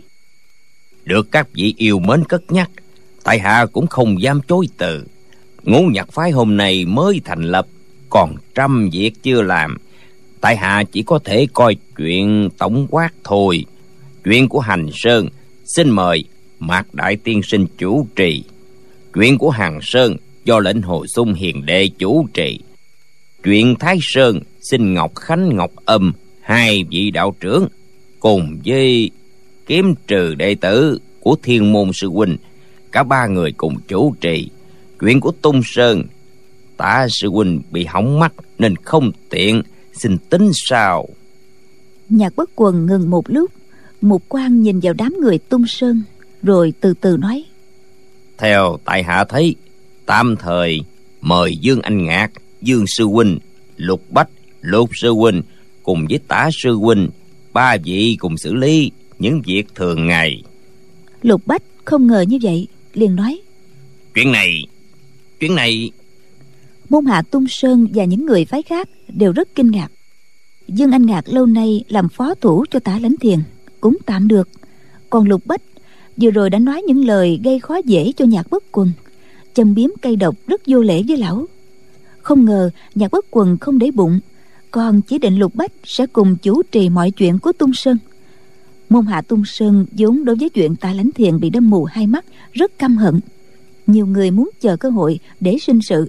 C: Được các vị yêu mến cất nhắc, tại hạ cũng không dám chối từ. Ngũ Nhạc phái hôm nay mới thành lập, còn trăm việc chưa làm. Tại hạ chỉ có thể coi chuyện tổng quát thôi. Chuyện của Hành Sơn xin mời Mạc đại tiên sinh chủ trì. Chuyện của Hằng Sơn do lệnh Hồ Xung hiền đệ chủ trì. Chuyện Thái Sơn xin Ngọc Khánh, Ngọc Âm hai vị đạo trưởng cùng với Kiếm Trừ đệ tử của Thiên Môn sư huynh, cả ba người cùng chủ trì. Chuyện của Tung Sơn, Tả sư huynh bị hỏng mắt nên không tiện, xin tính sao.
B: Nhạc Bất Quần ngừng một lúc, Mục Quang nhìn vào đám người Tung Sơn, rồi từ từ nói:
C: Theo tại hạ thấy, tạm thời mời Dương Anh Ngạc, Dương sư huynh, Lục Bách, Lục sư huynh cùng với Tả sư huynh, ba vị cùng xử lý những việc thường ngày.
B: Lục Bách không ngờ như vậy, liền nói:
C: Chuyện này, chuyện này...
B: Môn hạ Tung Sơn và những người phái khác đều rất kinh ngạc. Dương Anh Ngạc lâu nay làm phó thủ cho Tả Lãnh Thiền, cũng tạm được. Còn Lục Bách vừa rồi đã nói những lời gây khó dễ cho Nhạc Bất Quần, châm biếm cay độc rất vô lễ với lão. Không ngờ Nhạc Bất Quần không để bụng, còn chỉ định Lục Bách sẽ cùng chủ trì mọi chuyện của Tung Sơn. Môn hạ Tung Sơn vốn đối với chuyện Tả Lãnh Thiền bị đâm mù hai mắt rất căm hận. Nhiều người muốn chờ cơ hội để sinh sự.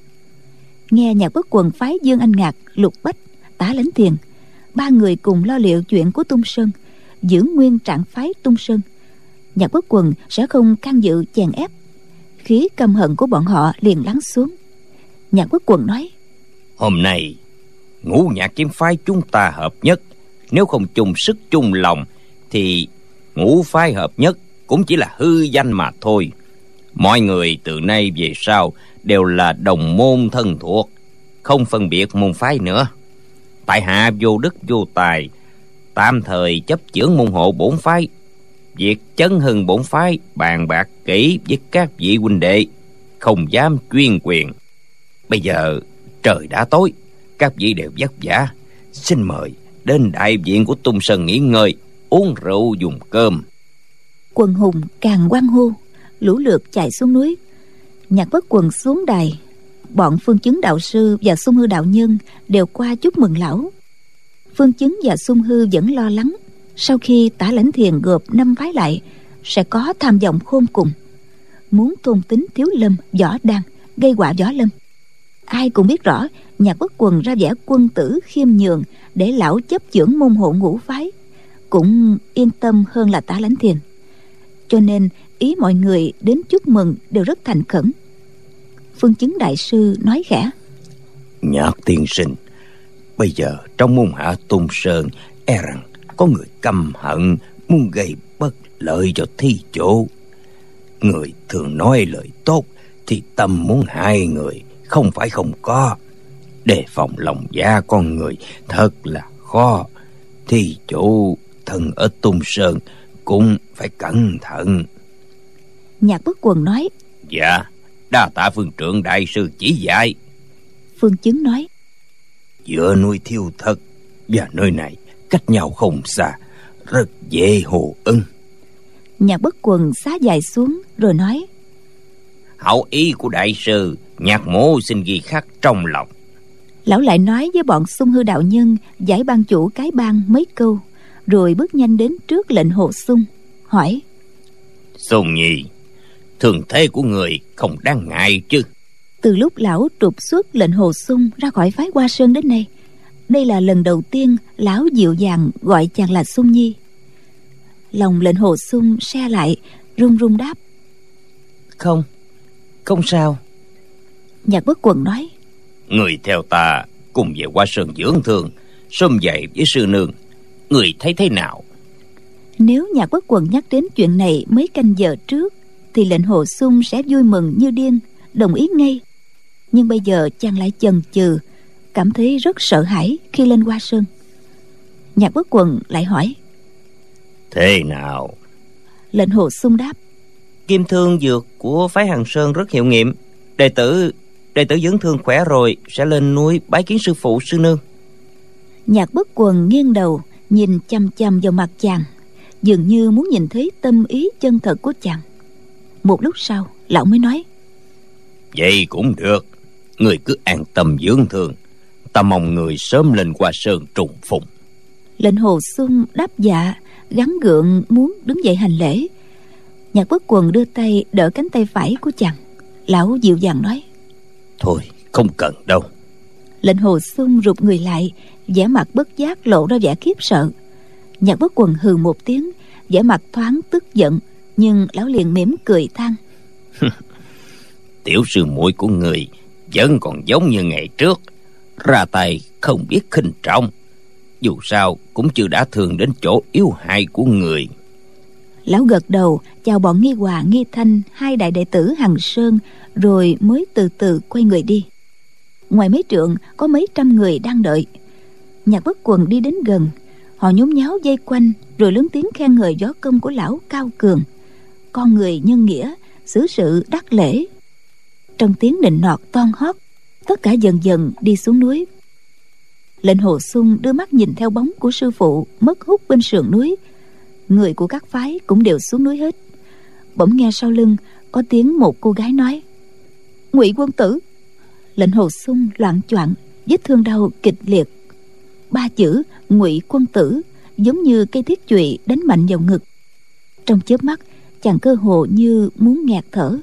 B: Nghe Nhạc Bất Quần phái Dương Anh Ngạc, Lục Bách, Tả Lãnh Thiền ba người cùng lo liệu chuyện của Tung Sơn, giữ nguyên trạng phái Tung Sơn, Nhạc Bất Quần sẽ không can dự chèn ép. Khí căm hận của bọn họ liền lắng xuống. Nhạc Bất Quần nói:
C: Hôm nay Ngũ Nhạc kiếm phái chúng ta hợp nhất, nếu không chung sức chung lòng thì ngũ phái hợp nhất cũng chỉ là hư danh mà thôi. Mọi người từ nay về sau đều là đồng môn thân thuộc, không phân biệt môn phái nữa. Tại hạ vô đức vô tài, tạm thời chấp chưởng môn hộ bổn phái. Việc chấn hưng bổn phái bàn bạc kỹ với các vị huynh đệ, không dám chuyên quyền. Bây giờ trời đã tối, các vị đều vất vả, xin mời đến đại viện của Tung Sơn nghỉ ngơi, uống rượu dùng cơm.
B: Quần hùng càng hoan hô, lũ lượt chạy xuống núi. Nhạc Bất Quần xuống đài, bọn Phương Chứng đạo sư và Xung Hư đạo nhân đều qua chúc mừng lão. Phương Chứng và Xung Hư vẫn lo lắng, sau khi Tả Lãnh Thiền gộp năm phái lại sẽ có tham vọng khôn cùng, muốn thôn tính Thiếu Lâm, Võ Đan, gây họa Võ Lâm. Ai cũng biết rõ Nhạc Bất Quần ra vẻ quân tử khiêm nhường để lão chấp chưởng môn hộ ngũ phái, cũng yên tâm hơn là Tả Lãnh Thiền. Cho nên ý mọi người đến chúc mừng đều rất thành khẩn. Phương Chứng đại sư nói khẽ:
C: Nhạc tiên sinh, bây giờ trong môn hạ Tung Sơn e rằng có người căm hận, muốn gây bất lợi cho thi chỗ. Người thường nói lời tốt thì tâm muốn hại người không phải không có. Đề phòng lòng dạ con người thật là khó. Thi chỗ thân ở Tung Sơn cũng phải cẩn thận.
B: Nhạc Bất Quần nói:
C: Dạ, đa tạ Phương Trượng đại sư chỉ dạy.
B: Phương Chứng nói:
C: Giữa núi Thiêu Thất và nơi này cách nhau không xa, rất dễ hồ ưng.
B: Nhạc Bất Quần xá dài xuống rồi nói:
C: Hảo ý của đại sư, Nhạc mỗ xin ghi khắc trong lòng.
B: Lão lại nói với bọn Xung Hư đạo nhân giải ban chủ cái bang mấy câu, rồi bước nhanh đến trước lệnh Hồ Xung, hỏi:
C: Xung nhi, thường thế của người không đáng ngại chứ?
B: Từ lúc lão trục xuất lệnh Hồ Xung ra khỏi phái Hoa Sơn đến nay, đây là lần đầu tiên lão dịu dàng gọi chàng là Xung nhi. Lòng lệnh Hồ Xung se lại, run run đáp:
C: Không, không sao.
B: Nhạc Bất Quần nói:
C: Người theo ta cùng về Hoa Sơn dưỡng thương, xôm dậy với sư nương, người thấy thế nào?
B: Nếu Nhạc Bất Quần nhắc đến chuyện này mấy canh giờ trước thì lệnh Hồ Xung sẽ vui mừng như điên, đồng ý ngay. Nhưng bây giờ chàng lại chần chừ, cảm thấy rất sợ hãi khi lên Hoa Sơn. Nhạc Bất Quần lại hỏi:
C: Thế nào?
B: Lệnh Hồ Xung đáp:
C: Kim thương dược của phái Hằng Sơn rất hiệu nghiệm. Đệ tử Đệ tử dưỡng thương khỏe rồi sẽ lên núi bái kiến sư phụ sư nương.
B: Nhạc Bất Quần nghiêng đầu nhìn chăm chăm vào mặt chàng, dường như muốn nhìn thấy tâm ý chân thật của chàng. Một lúc sau lão mới nói:
C: Vậy cũng được, người cứ an tâm dưỡng thương. Ta mong người sớm lên Hoa Sơn trùng phùng.
B: Lệnh Hồ Xuân đáp dạ, gắng gượng muốn đứng dậy hành lễ. Nhạc Bất Quần đưa tay đỡ cánh tay phải của chàng. Lão dịu dàng nói:
C: Thôi không cần đâu.
B: Lệnh Hồ Xuân rụt người lại, vẻ mặt bất giác lộ ra vẻ khiếp sợ. Nhạc Bất Quần hừ một tiếng, vẻ mặt thoáng tức giận, nhưng lão liền mỉm cười than:
C: Tiểu sư muội của người vẫn còn giống như ngày trước, ra tay không biết khinh trọng. Dù sao cũng chưa đã thương đến chỗ yếu hại của người.
B: Lão gật đầu chào bọn Nghi Hòa, Nghi Thanh, hai đại đệ tử Hằng Sơn, rồi mới từ từ quay người đi. Ngoài mấy trượng có mấy trăm người đang đợi. Nhạc Bất Quần đi đến gần, họ nhốn nháo vây quanh, rồi lớn tiếng khen ngợi võ công của lão cao cường, con người nhân nghĩa, xử sự đắc lễ. Trong tiếng nịnh nọt toan hót, tất cả dần dần đi xuống núi. Lệnh Hồ Xuân đưa mắt nhìn theo bóng của sư phụ mất hút bên sườn núi. Người của các phái cũng đều xuống núi hết. Bỗng nghe sau lưng có tiếng một cô gái nói: Ngụy quân tử. Lệnh Hồ Xuân loạng choạng, vết thương đau kịch liệt. Ba chữ Ngụy quân tử giống như cây thiết chùy đánh mạnh vào ngực. Trong chớp mắt, chàng cơ hồ như muốn nghẹt thở.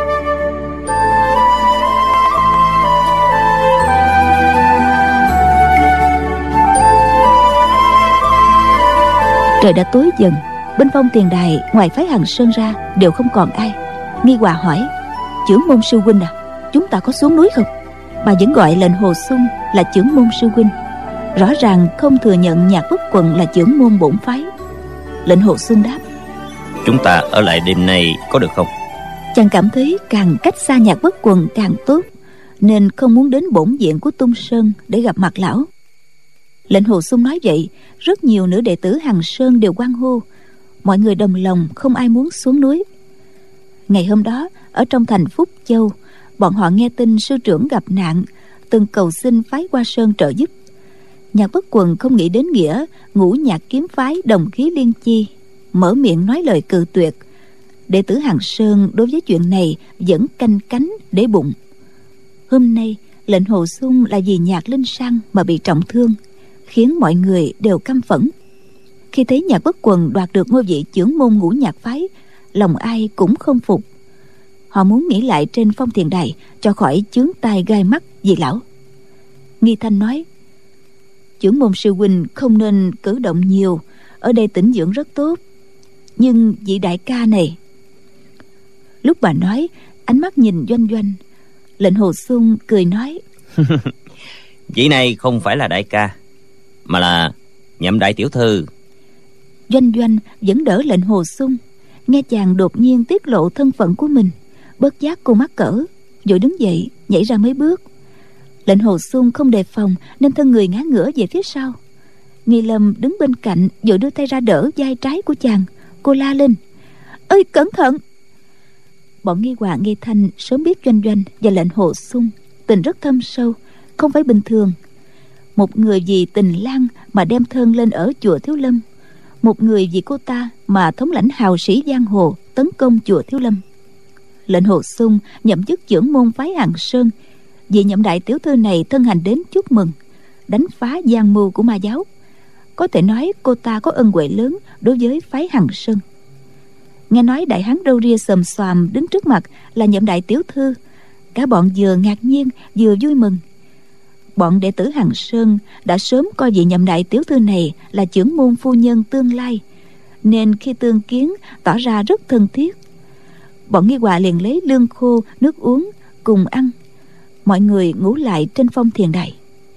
B: Trời đã tối dần. Bên phong tiền đài ngoài phái Hằng Sơn ra đều không còn ai. Nghi Hòa hỏi: Chưởng môn sư huynh à, chúng ta có xuống núi không? Bà vẫn gọi Lệnh Hồ Xuân là chưởng môn sư huynh, rõ ràng không thừa nhận Nhạc Bất Quần là chưởng môn bổn phái. Lệnh Hồ Xuân đáp:
C: Chúng ta ở lại đêm nay có được không?
B: Chàng cảm thấy càng cách xa Nhạc Bất Quần càng tốt, nên không muốn đến bổn viện của Tung Sơn để gặp mặt lão. Lệnh Hồ Xuân nói vậy, rất nhiều nữ đệ tử Hằng Sơn đều hoan hô. Mọi người đồng lòng, không ai muốn xuống núi. Ngày hôm đó, ở trong thành Phúc Châu, bọn họ nghe tin sư trưởng gặp nạn, từng cầu xin phái Hoa Sơn trợ giúp. Nhạc Bất Quần không nghĩ đến nghĩa ngũ nhạc kiếm phái đồng khí liên chi, mở miệng nói lời cự tuyệt. Đệ tử Hằng Sơn đối với chuyện này vẫn canh cánh để bụng. Hôm nay Lệnh Hồ Xuân là vì Nhạc Linh Sang mà bị trọng thương, khiến mọi người đều căm phẫn. Khi thấy Nhạc Bất Quần đoạt được ngôi vị chưởng môn ngũ nhạc phái, lòng ai cũng không phục. Họ muốn nghĩ lại trên phong thiền đài cho khỏi chướng tai gai mắt vì lão. Nghi Thanh nói: Chưởng môn sư huynh không nên cử động nhiều, ở đây tĩnh dưỡng rất tốt. Nhưng vị đại ca này... Lúc bà nói, ánh mắt nhìn Doanh Doanh. Lệnh Hồ Xuân cười nói:
C: Vị này không phải là đại ca, mà là Nhậm đại tiểu thư.
B: Doanh Doanh vẫn đỡ Lệnh Hồ Xuân. Nghe chàng đột nhiên tiết lộ thân phận của mình, bất giác cô mắc cỡ, vội đứng dậy nhảy ra mấy bước. Lệnh Hồ Xuân không đề phòng nên thân người ngã ngửa về phía sau. Nghi Lâm đứng bên cạnh vội đưa tay ra đỡ vai trái của chàng. Cô la lên: Ơi cẩn thận! Bọn Nghi Hòa, Nghi Thanh sớm biết Doanh Doanh và Lệnh Hồ Xuân tình rất thâm sâu, không phải bình thường. Một người vì tình lang mà đem thân lên ở chùa Thiếu Lâm, một người vì cô ta mà thống lãnh hào sĩ giang hồ tấn công chùa Thiếu Lâm. Lệnh Hồ Xuân nhậm chức chưởng môn phái Hằng Sơn, vì Nhậm đại tiểu thư này thân hành đến chúc mừng, đánh phá gian mưu của ma giáo. Có thể nói cô ta có ân huệ lớn đối với phái Hằng Sơn. Nghe nói đại hán râu ria xồm xoàm đứng trước mặt là Nhậm đại tiểu thư, cả bọn vừa ngạc nhiên vừa vui mừng. Bọn đệ tử Hằng Sơn đã sớm coi vị Nhậm đại tiểu thư này là chưởng môn phu nhân tương lai, nên khi tương kiến tỏ ra rất thân thiết. Bọn Nghi Hòa liền lấy lương khô, nước uống cùng ăn. Mọi người ngủ lại trên phong thiền đài.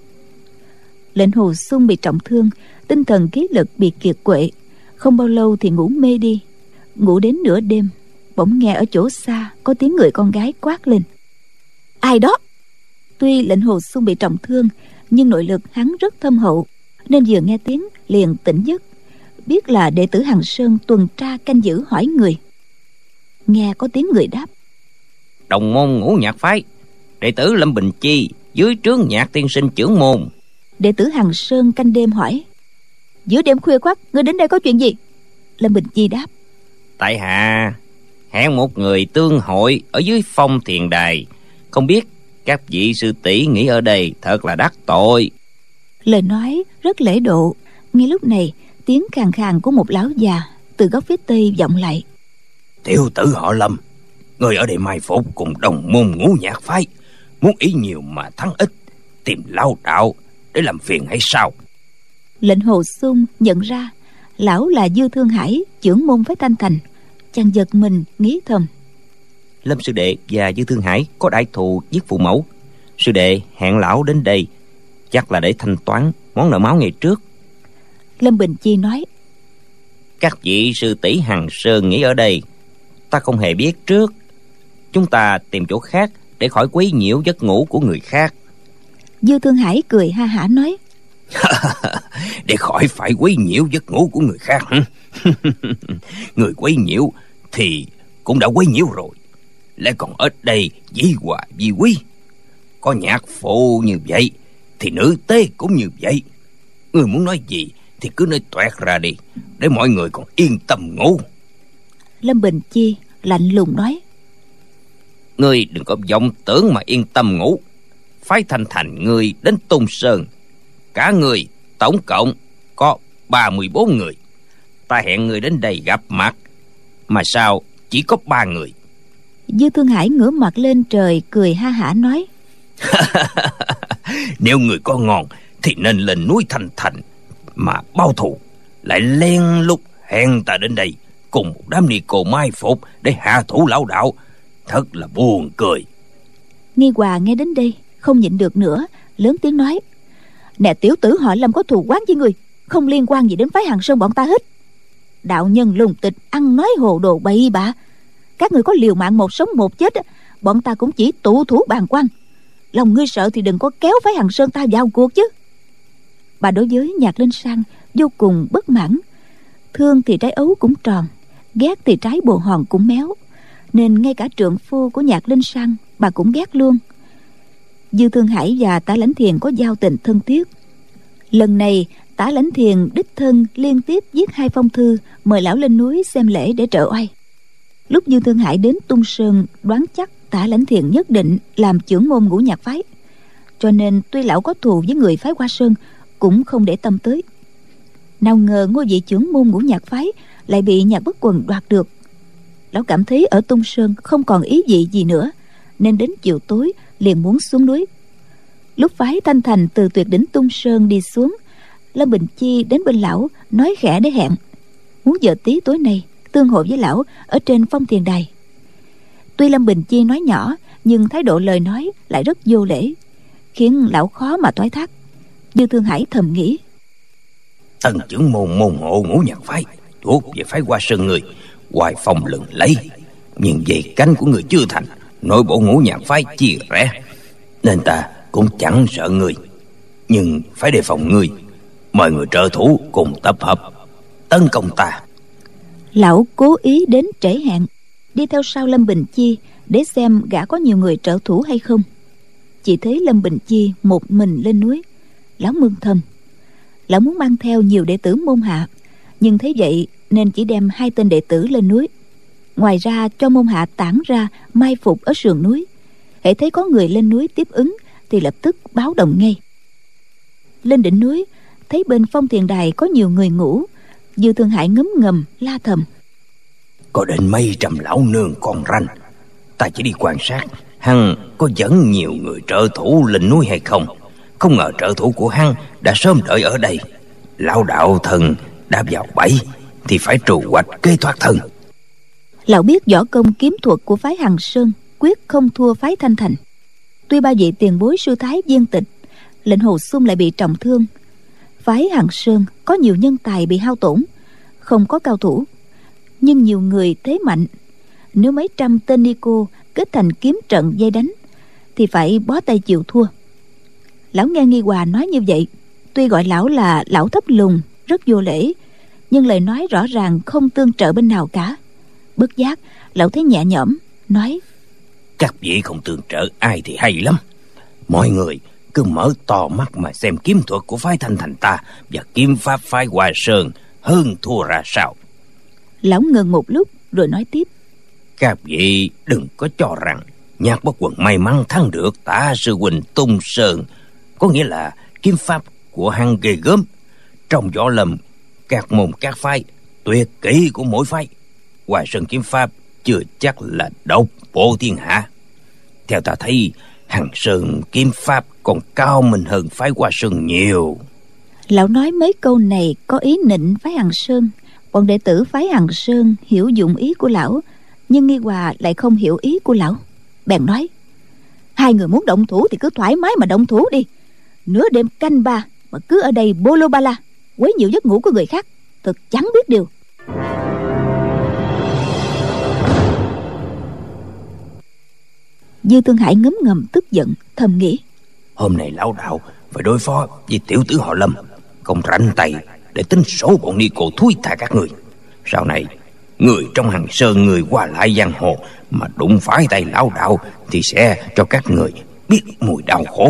B: Lệnh Hồ Xuân bị trọng thương, tinh thần khí lực bị kiệt quệ, không bao lâu thì ngủ mê đi. Ngủ đến nửa đêm, bỗng nghe ở chỗ xa có tiếng người con gái quát lên: Ai đó! Tuy Lệnh Hồ Xuân bị trọng thương, nhưng nội lực hắn rất thâm hậu, nên vừa nghe tiếng liền tỉnh giấc, biết là đệ tử Hằng Sơn tuần tra canh giữ hỏi người. Nghe có tiếng người đáp:
C: Đồng môn Ngũ Nhạc phái, đệ tử Lâm Bình Chi dưới trướng Nhạc tiên sinh trưởng môn.
B: Đệ tử Hằng Sơn canh đêm hỏi: Giữa đêm khuya khoắt, ngươi đến đây có chuyện gì? Lâm Bình Chi đáp:
C: Tại hạ hẹn một người tương hội ở dưới Phong Thiền Đài, không biết các vị sư tỷ nghĩ ở đây thật là đắc tội.
B: Lời nói rất lễ độ. Ngay lúc này, tiếng khàn khàn của một lão già từ góc phía tây vọng lại:
C: Tiểu tử họ Lâm, người ở đây mai phục cùng đồng môn Ngũ Nhạc phái, muốn ý nhiều mà thắng ít, tìm lao đạo để làm phiền hay sao?
B: Lệnh Hồ Xung nhận ra lão là Dư Thương Hải, trưởng môn phái Thanh Thành. Chàng giật mình nghĩ thầm:
C: Lâm sư đệ và Dư Thương Hải có đại thù giết phụ mẫu. Sư đệ hẹn lão đến đây chắc là để thanh toán món nợ máu ngày trước.
B: Lâm Bình Chi nói:
C: Các vị sư tỷ Hằng Sơn nghĩ ở đây, ta không hề biết trước. Chúng ta tìm chỗ khác để khỏi quấy nhiễu giấc ngủ của người khác.
B: Dư Thương Hải cười ha hả nói:
C: Để khỏi phải quấy nhiễu giấc ngủ của người khác. Người quấy nhiễu thì cũng đã quấy nhiễu rồi, lại còn ở đây dĩ hòa vi quý. Có nhạc phụ như vậy thì nữ tế cũng như vậy. Người muốn nói gì thì cứ nói toẹt ra đi, để mọi người còn yên tâm ngủ.
B: Lâm Bình Chi lạnh lùng nói:
C: Ngươi đừng có vọng tưởng mà yên tâm ngủ. Phái Thanh Thành ngươi đến Tung Sơn, cả người tổng cộng có ba mươi bốn người. Ta hẹn người đến đây gặp mặt, mà sao chỉ có ba người?
B: Dư Thương Hải ngửa mặt lên trời cười ha hả nói:
C: Nếu người có ngon thì nên lên núi Thanh Thành mà báo thù, lại len lút hẹn ta đến đây cùng một đám ni cô mai phục để hạ thủ lão đạo, thật là buồn cười.
B: Nghi Hòa nghe đến đây không nhịn được nữa, lớn tiếng nói: Nè tiểu tử họ Lâm có thù oán với người, không liên quan gì đến phái Hằng Sơn bọn ta hết. Đạo nhân lùng tịch ăn nói hồ đồ bậy bạ, các người có liều mạng một sống một chết, bọn ta cũng chỉ tụ thủ bàn quan. Lòng ngươi sợ thì đừng có kéo phái Hằng Sơn ta vào cuộc chứ. Bà đối với Nhạc Linh Sang vô cùng bất mãn. Thương thì trái ấu cũng tròn, ghét thì trái bồ hòn cũng méo, nên ngay cả trượng phu của Nhạc Linh Sang bà cũng ghét luôn. Dư Thương Hải và Tả Lãnh Thiền có giao tình thân thiết. Lần này Tả Lãnh Thiền đích thân liên tiếp viết hai phong thư mời lão lên núi xem lễ để trợ oai. Lúc Dư Thương Hải đến Tung Sơn, đoán chắc Tả Lãnh Thiền nhất định làm trưởng môn Ngũ Nhạc phái, cho nên tuy lão có thù với người phái Hoa Sơn cũng không để tâm tới. Nào ngờ ngôi vị trưởng môn Ngũ Nhạc phái lại bị Nhạc Bất Quần đoạt được. Lão cảm thấy ở Tung Sơn không còn ý vị gì nữa, nên đến chiều tối liền muốn xuống núi. Lúc phái Thanh Thành từ tuyệt đỉnh Tung Sơn đi xuống, Lâm Bình Chi đến bên lão nói khẽ để hẹn muốn giờ tí tối nay tương hội với lão ở trên Phong Thiền Đài. Tuy Lâm Bình Chi nói nhỏ, nhưng thái độ lời nói lại rất vô lễ, khiến lão khó mà thoái thác. Dư Thương Hải thầm nghĩ:
C: Tân trưởng môn môn hộ Ngũ Nhạc phái thuộc về phái Hoa Sơn người, hoài phong lừng lấy, nhưng về cánh của người chưa thành, nội bộ Ngũ Nhạc phái chia rẽ, nên ta cũng chẳng sợ người, nhưng phải đề phòng người. Mời người trợ thủ cùng tập hợp tấn công ta.
B: Lão cố ý đến trễ hẹn, đi theo sau Lâm Bình Chi để xem gã có nhiều người trợ thủ hay không. Chỉ thấy Lâm Bình Chi một mình lên núi, lão mừng thầm. Lão muốn mang theo nhiều đệ tử môn hạ, nhưng thấy vậy nên chỉ đem hai tên đệ tử lên núi. Ngoài ra cho môn hạ tản ra mai phục ở sườn núi, hễ thấy có người lên núi tiếp ứng thì lập tức báo động ngay. Lên đỉnh núi thấy bên Phong Thiền Đài có nhiều người ngủ, Dư Thương Hải ngấm ngầm la thầm:
C: Có đến mấy trăm lão nương còn ranh, ta chỉ đi quan sát hắn có dẫn nhiều người trợ thủ lên núi hay không. Không ngờ trợ thủ của hắn đã sớm đợi ở đây. Lão đạo thần đã vào bẫy thì phải trù hoạch kế thoát thân.
B: Lão biết võ công kiếm thuật của phái Hằng Sơn quyết không thua phái Thanh Thành. Tuy ba vị tiền bối sư thái Viên Tịch, Lệnh Hồ Xung lại bị trọng thương, phái Hằng Sơn có nhiều nhân tài bị hao tổn, không có cao thủ, nhưng nhiều người thế mạnh. Nếu mấy trăm tên ni cô kết thành kiếm trận dây đánh thì phải bó tay chịu thua. Lão nghe Nghi Hòa nói như vậy, tuy gọi lão là lão thấp lùng rất vô lễ, nhưng lời nói rõ ràng không tương trợ bên nào cả. Bất giác lão thấy nhẹ nhõm, nói:
C: Các vị không tương trợ ai thì hay lắm. Mọi người cứ mở to mắt mà xem kiếm thuật của phái Thanh Thành ta và kiếm pháp phái Hoa Sơn hơn thua ra sao.
B: Lão ngừng một lúc rồi nói tiếp:
C: Các vị đừng có cho rằng Nhạc Bất Quần may mắn thắng được Tả sư huynh Tung Sơn có nghĩa là kiếm pháp của hắn ghê gớm. Trong võ lâm, các môn các phái tuyệt kỹ của mỗi phái, Hoa Sơn kiếm pháp chưa chắc là độc bộ thiên hạ. Theo ta thấy, Hằng Sơn kiếm pháp còn cao minh hơn phái Hoa Sơn nhiều.
B: Lão nói mấy câu này có ý nịnh phái Hằng Sơn. Bọn đệ tử phái Hằng Sơn hiểu dụng ý của lão, nhưng Nghi Hòa lại không hiểu ý của lão. Bèn nói: Hai người muốn động thủ thì cứ thoải mái mà động thủ đi. Nửa đêm canh ba mà cứ ở đây bô lô ba la, quấy nhiễu giấc ngủ của người khác, thật chẳng biết điều. Dư Thương Hải ngấm ngầm tức giận, thầm nghĩ:
C: Hôm nay lão đạo phải đối phó với tiểu tử họ Lâm, không rảnh tay để tính số bọn ni cô thúi tha các người. Sau này người trong Hằng Sơn, người qua lại giang hồ mà đụng phải tay lão đạo thì sẽ cho các người biết mùi đau khổ.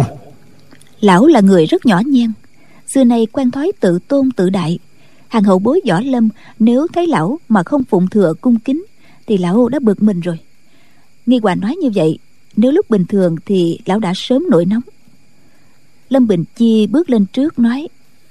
B: Lão là người rất nhỏ nhen, xưa nay quen thói tự tôn tự đại. Hàng hậu bối võ lâm nếu thấy lão mà không phụng thừa cung kính thì lão đã bực mình rồi. Nghi Hòa nói như vậy, nếu lúc bình thường thì lão đã sớm nổi nóng. Lâm Bình Chi bước lên trước nói: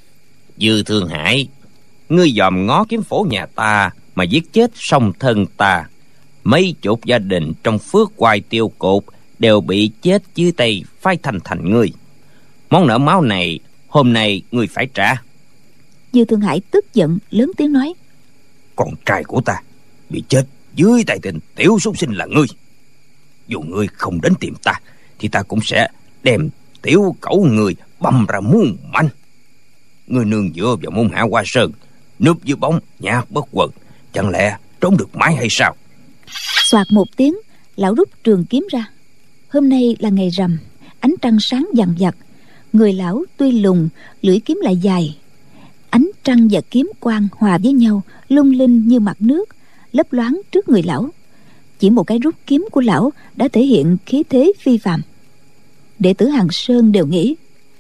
C: Dư Thương Hải, ngươi dòm ngó kiếm phổ nhà ta mà giết chết song thân ta. Mấy chục gia đình trong Phước Hoài Tiêu Cột đều bị chết dưới tay phái Thanh Thành ngươi. Món nợ máu này hôm nay ngươi phải trả.
B: Dư Thương Hải tức giận lớn tiếng nói:
C: Con trai của ta bị chết dưới tay tên tiểu súc sinh là ngươi. Dù ngươi không đến tìm ta thì ta cũng sẽ đem tiểu cẩu người băm ra muôn mảnh. Ngươi nương dựa vào môn hạ Hoa Sơn, núp dưới bóng Nhạc Bất Quần, chẳng lẽ trốn được mãi hay sao?
B: Soạt một tiếng, lão rút trường kiếm ra. Hôm nay là ngày rằm, ánh trăng sáng vằng vặc. Người lão tuy lùn, lưỡi kiếm lại dài. Ánh trăng và kiếm quang hòa với nhau, lung linh như mặt nước, lấp loáng trước người lão. Chỉ một cái rút kiếm của lão đã thể hiện khí thế phi phàm. Đệ tử Hằng Sơn đều nghĩ: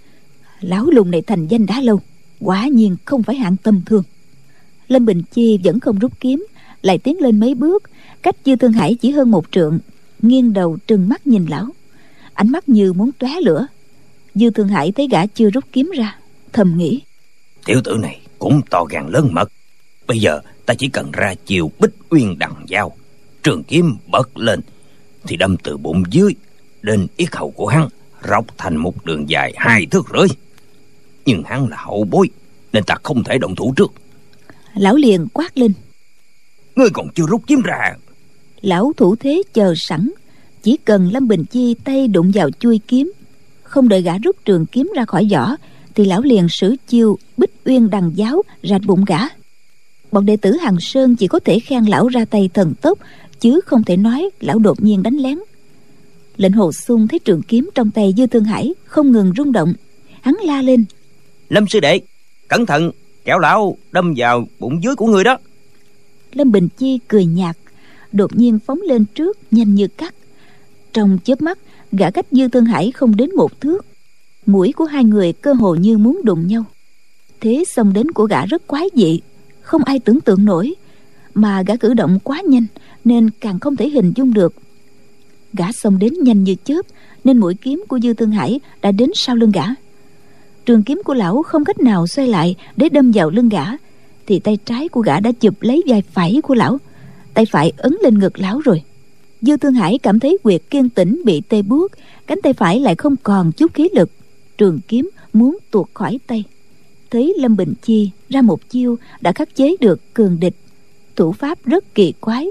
B: Lão lùn này thành danh đã lâu, quả nhiên không phải hạng tầm thường. Lâm Bình Chi vẫn không rút kiếm, lại tiến lên mấy bước, cách Dư Thương Hải chỉ hơn một trượng, nghiêng đầu trừng mắt nhìn lão, ánh mắt như muốn tóe lửa. Dư Thương Hải thấy gã chưa rút kiếm ra, thầm nghĩ:
C: Tiểu tử này cũng to gan lớn mật. Bây giờ ta chỉ cần ra chiều Bích Uyên Đằng Dao, trường kiếm bật lên thì đâm từ bụng dưới đến yết hầu của hắn, róc thành một đường dài hai thước rưỡi. Nhưng hắn là hậu bối nên ta không thể động thủ trước.
B: Lão liền quát lên:
C: Ngươi còn chưa rút kiếm ra.
B: Lão thủ thế chờ sẵn, chỉ cần Lâm Bình Chi tay đụng vào chuôi kiếm, không đợi gã rút trường kiếm ra khỏi vỏ thì lão liền sử chiêu Bích Uyên Đằng Giáo rạch bụng gã. Bọn đệ tử Hằng Sơn chỉ có thể khen lão ra tay thần tốc, chứ không thể nói lão đột nhiên đánh lén. Lệnh Hồ Xung thấy trường kiếm trong tay Dư Thương Hải không ngừng rung động, hắn la lên:
C: Lâm sư đệ, cẩn thận, kẻo lão đâm vào bụng dưới của người đó.
B: Lâm Bình Chi cười nhạt, đột nhiên phóng lên trước nhanh như cắt. Trong chớp mắt, gã cách Dư Thương Hải không đến một thước. Mũi của hai người cơ hồ như muốn đụng nhau. Thế xông đến của gã rất quái dị, không ai tưởng tượng nổi, mà gã cử động quá nhanh nên càng không thể hình dung được. Gã xông đến nhanh như chớp nên mũi kiếm của Dư Thương Hải đã đến sau lưng gã. Trường kiếm của lão không cách nào xoay lại để đâm vào lưng gã, thì tay trái của gã đã chụp lấy vai phải của lão, tay phải ấn lên ngực lão rồi. Dư Thương Hải cảm thấy huyệt kiên tĩnh bị tê buốt, cánh tay phải lại không còn chút khí lực, trường kiếm muốn tuột khỏi tay. Thấy Lâm Bình Chi ra một chiêu đã khắc chế được cường địch, thủ pháp rất kỳ quái.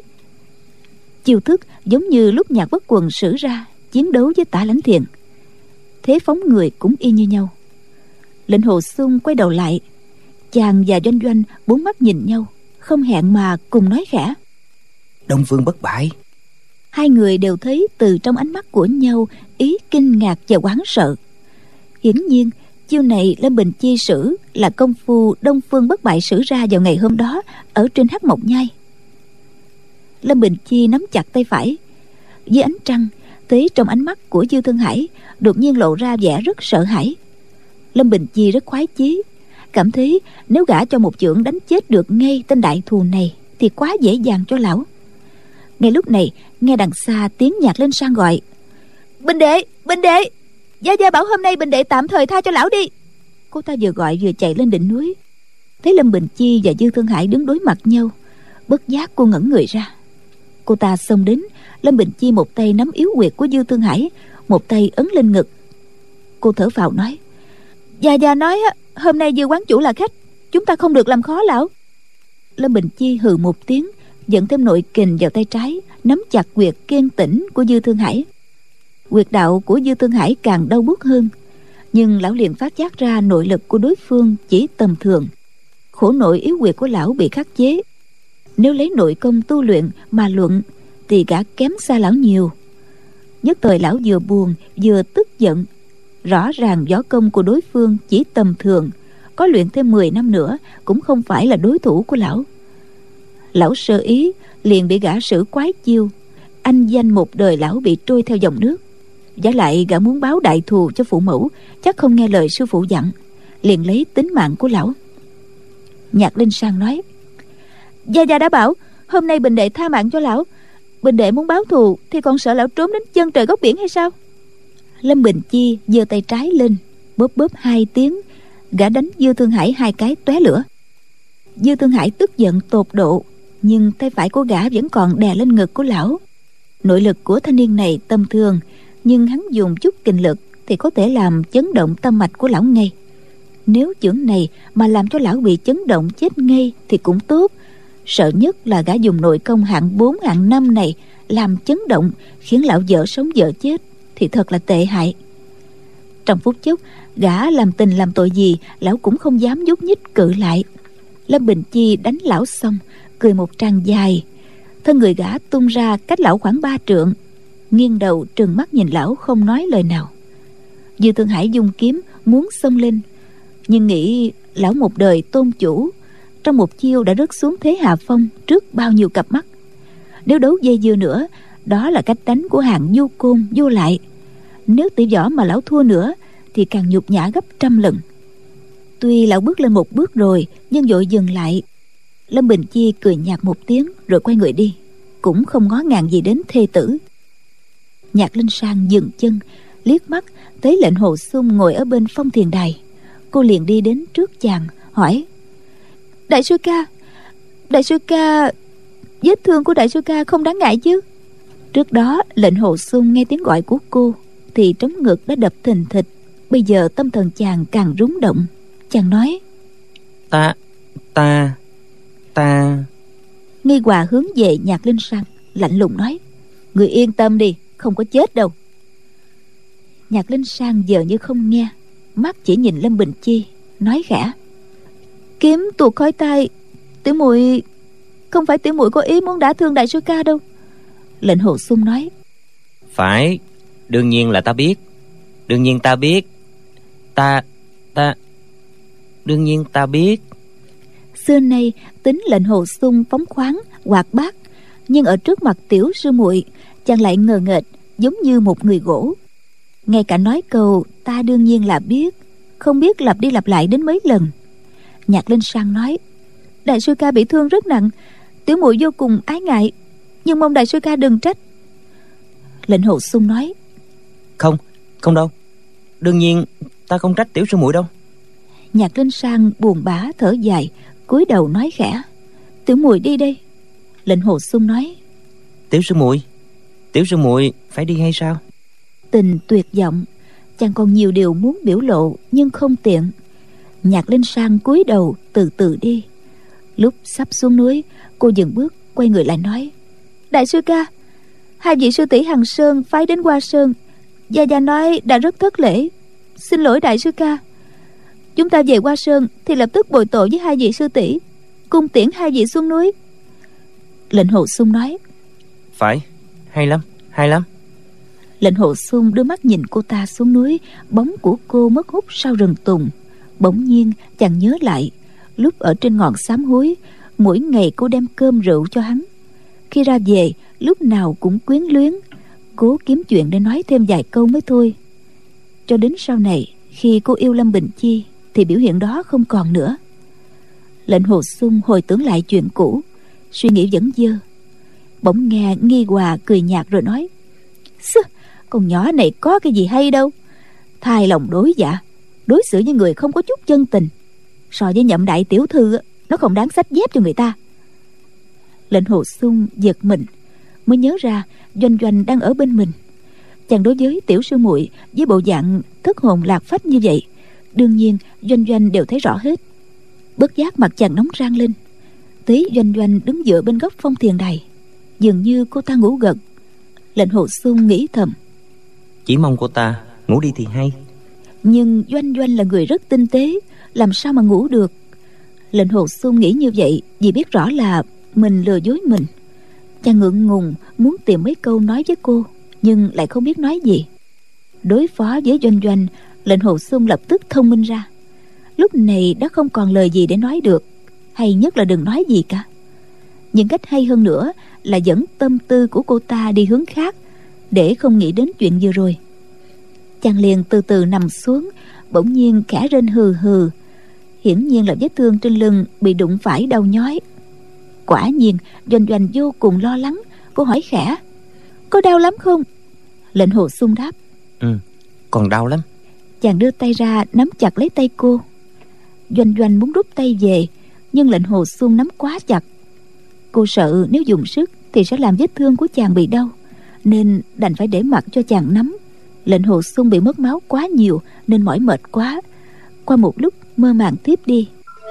B: Chiêu thức giống như lúc Nhạc Bất Quần sử ra chiến đấu với Tả Lãnh Thiền, thế phóng người cũng y như nhau. Lệnh Hồ Xung quay đầu lại, chàng và Doanh Doanh bốn mắt nhìn nhau, không hẹn mà cùng nói khẽ:
C: Đông Phương bất bại.
B: Hai người đều thấy từ trong ánh mắt của nhau ý kinh ngạc và hoảng sợ. Hiển nhiên chiêu này Lâm Bình Chi sử là công phu Đông Phương bất bại sử ra vào ngày hôm đó ở trên Hắc Mộc Nhai. Lâm Bình Chi nắm chặt tay phải. Dưới ánh trăng, thấy trong ánh mắt của Dư Thương Hải đột nhiên lộ ra vẻ rất sợ hãi. Lâm Bình Chi rất khoái chí, cảm thấy nếu gã cho một chưởng đánh chết được ngay tên đại thù này thì quá dễ dàng cho lão. Ngay lúc này, nghe đằng xa tiếng Nhạc Linh Sang gọi: Bình đệ, Bình đệ, gia gia bảo hôm nay Bình đệ tạm thời tha cho lão đi. Cô ta vừa gọi vừa chạy lên đỉnh núi. Thấy Lâm Bình Chi và Dư Thương Hải đứng đối mặt nhau, bất giác cô ngẩn người ra. Cô ta xông đến. Lâm Bình Chi một tay nắm yếu huyệt của Dư Thương Hải, một tay ấn lên ngực. Cô thở phào nói: Gia gia nói hôm nay Dư quán chủ là khách, chúng ta không được làm khó lão. Lâm Bình Chi hừ một tiếng, dẫn thêm nội kình vào tay trái, nắm chặt huyệt kiên tĩnh của Dư Thương Hải. Huyệt đạo của Dư Thương Hải càng đau buốt hơn, nhưng lão liền phát giác ra nội lực của đối phương chỉ tầm thường. Khổ nội yếu huyệt của lão bị khắc chế, nếu lấy nội công tu luyện mà luận thì gã kém xa lão nhiều. Nhất thời lão vừa buồn vừa tức giận. Rõ ràng võ công của đối phương chỉ tầm thường, có luyện thêm mười năm nữa cũng không phải là đối thủ của lão. Lão sơ ý liền bị gã sử quái chiêu, anh danh một đời lão bị trôi theo dòng nước. Vả lại gã muốn báo đại thù cho phụ mẫu, chắc không nghe lời sư phụ dặn, liền lấy tính mạng của lão. Nhạc Linh Sang nói: Gia gia đã bảo hôm nay Bình đệ tha mạng cho lão, Bình đệ muốn báo thù thì còn sợ lão trốn đến chân trời góc biển hay sao? Lâm Bình Chi giơ tay trái lên, bóp bóp hai tiếng, gã đánh Dư Thương Hải hai cái tóe lửa. Dư Thương Hải tức giận tột độ, nhưng tay phải của gã vẫn còn đè lên ngực của lão. Nội lực của thanh niên này tầm thường, nhưng hắn dùng chút kình lực thì có thể làm chấn động tâm mạch của lão ngay. Nếu chưởng này mà làm cho lão bị chấn động chết ngay thì cũng tốt. Sợ nhất là gã dùng nội công hạng bốn hạng năm này làm chấn động, khiến lão vợ sống vợ chết thì thật là tệ hại. Trong phút chốc, gã làm tình làm tội gì lão cũng không dám nhúc nhích cự lại. Lâm Bình Chi đánh lão xong, cười một tràng dài, thân người gã tung ra cách lão khoảng ba trượng, nghiêng đầu trừng mắt nhìn lão không nói lời nào. Dư Thương Hải dùng kiếm muốn xông lên, nhưng nghĩ lão một đời tôn chủ, trong một chiêu đã rớt xuống thế hạ phong trước bao nhiêu cặp mắt. Nếu đấu dây dưa nữa, đó là cách đánh của hạng vô côn vô lại. Nếu tỷ võ mà lão thua nữa thì càng nhục nhã gấp trăm lần. Tuy lão bước lên một bước rồi, nhưng vội dừng lại. Lâm Bình Chi cười nhạt một tiếng rồi quay người đi, cũng không ngó ngàng gì đến thê tử. Nhạc Linh Sang dừng chân, liếc mắt thấy lệnh Hồ Xung ngồi ở bên phong thiền đài. Cô liền đi đến trước chàng hỏi: Đại sư ca, đại sư ca, vết thương của đại sư ca không đáng ngại chứ? Trước đó lệnh Hồ Xung nghe tiếng gọi của cô thì trống ngực đã đập thình thịch. Bây giờ tâm thần chàng càng rúng động. Chàng nói:
C: Ta, ta, ta.
B: Nghi Hòa hướng về Nhạc Linh Sang, lạnh lùng nói: Người yên tâm đi, không có chết đâu. Nhạc Linh Sang giờ như không nghe, mắt chỉ nhìn Lâm Bình Chi, nói khẽ: Kiếm tuột khỏi tay, tiểu muội, không phải tiểu muội có ý muốn đả thương đại sư ca đâu. Lệnh Hồ Xung nói:
C: Phải, đương nhiên là ta biết, đương nhiên ta biết, ta, ta, đương nhiên ta biết.
B: Xưa nay tính lệnh Hồ Xung phóng khoáng, hoạt bát, nhưng ở trước mặt tiểu sư muội, chàng lại ngờ nghệch, giống như một người gỗ. Ngay cả nói câu ta đương nhiên là biết, không biết lặp đi lặp lại đến mấy lần. Nhạc Linh Sang nói: Đại sư ca bị thương rất nặng, tiểu muội vô cùng ái ngại, nhưng mong đại sư ca đừng trách. Lệnh Hồ Xung nói:
C: Không, không đâu, đương nhiên ta không trách tiểu sư muội đâu.
B: Nhạc Linh Sang buồn bã thở dài, cúi đầu nói khẽ: Tiểu muội đi đây. Lệnh Hồ Xung nói:
C: Tiểu sư muội, tiểu sư muội phải đi hay sao?
B: Tình tuyệt vọng, chàng còn nhiều điều muốn biểu lộ nhưng không tiện. Nhạc Linh Sang cúi đầu từ từ đi. Lúc sắp xuống núi, cô dừng bước, quay người lại nói: Đại sư ca, hai vị sư tỷ Hằng Sơn phái đến Hoa Sơn, gia gia nói đã rất thất lễ, xin lỗi đại sư ca. Chúng ta về Hoa Sơn thì lập tức bồi tội với hai vị sư tỷ, cung tiễn hai vị xuống núi. Lệnh Hồ Xung nói:
C: Phải, hay lắm, hay lắm.
B: Lệnh Hồ Xung đưa mắt nhìn cô ta xuống núi, bóng của cô mất hút sau rừng tùng. Bỗng nhiên chàng nhớ lại lúc ở trên ngọn sám hối, mỗi ngày cô đem cơm rượu cho hắn. khi ra về lúc nào cũng quyến luyến, cố kiếm chuyện để nói thêm vài câu mới thôi. Cho đến sau này, khi cô yêu Lâm Bình Chi thì biểu hiện đó không còn nữa. Lệnh Hồ Xung hồi tưởng lại chuyện cũ, suy nghĩ vẫn dơ. Bỗng nghe Nghi Hòa cười nhạt rồi nói: Xứ, con nhỏ này có cái gì hay đâu, thay lòng đối dạ, đối xử với người không có chút chân tình. So với Nhậm đại tiểu thư, nó không đáng xách dép cho người ta. Lệnh Hồ Xung giật mình, mới nhớ ra Doanh Doanh đang ở bên mình. Chàng đối với tiểu sư muội với bộ dạng thất hồn lạc phách như vậy, đương nhiên Doanh Doanh đều thấy rõ hết. Bất giác mặt chàng nóng rang lên. Thấy Doanh Doanh đứng dựa bên góc phong thiền đài, dường như cô ta ngủ gật. Lệnh Hồ Xung nghĩ thầm:
C: Chỉ mong cô ta ngủ đi thì hay.
B: Nhưng Doanh Doanh là người rất tinh tế, làm sao mà ngủ được. Lệnh Hồ Xung nghĩ như vậy vì biết rõ là mình lừa dối mình. Chàng ngượng ngùng muốn tìm mấy câu nói với cô, nhưng lại không biết nói gì. Đối phó với Doanh Doanh, Lệnh Hồ Xung lập tức thông minh ra. Lúc này đã không còn lời gì để nói được, hay nhất là đừng nói gì cả. Nhưng cách hay hơn nữa là dẫn tâm tư của cô ta đi hướng khác, để không nghĩ đến chuyện vừa rồi. Chàng liền từ từ nằm xuống, bỗng nhiên khẽ rên hừ hừ. Hiển nhiên là vết thương trên lưng bị đụng phải đau nhói. Quả nhiên Doanh Doanh vô cùng lo lắng. Cô hỏi khẽ: Có đau lắm không? Lệnh Hồ Xung đáp:
C: Ừ, còn đau lắm.
B: Chàng đưa tay ra nắm chặt lấy tay cô. Doanh Doanh muốn rút tay về, nhưng Lệnh Hồ Xung nắm quá chặt. Cô sợ nếu dùng sức thì sẽ làm vết thương của chàng bị đau, nên đành phải để mặc cho chàng nắm. Lệnh Hồ Xung bị mất máu quá nhiều nên mỏi mệt quá. Qua một lúc mơ màng tiếp đi.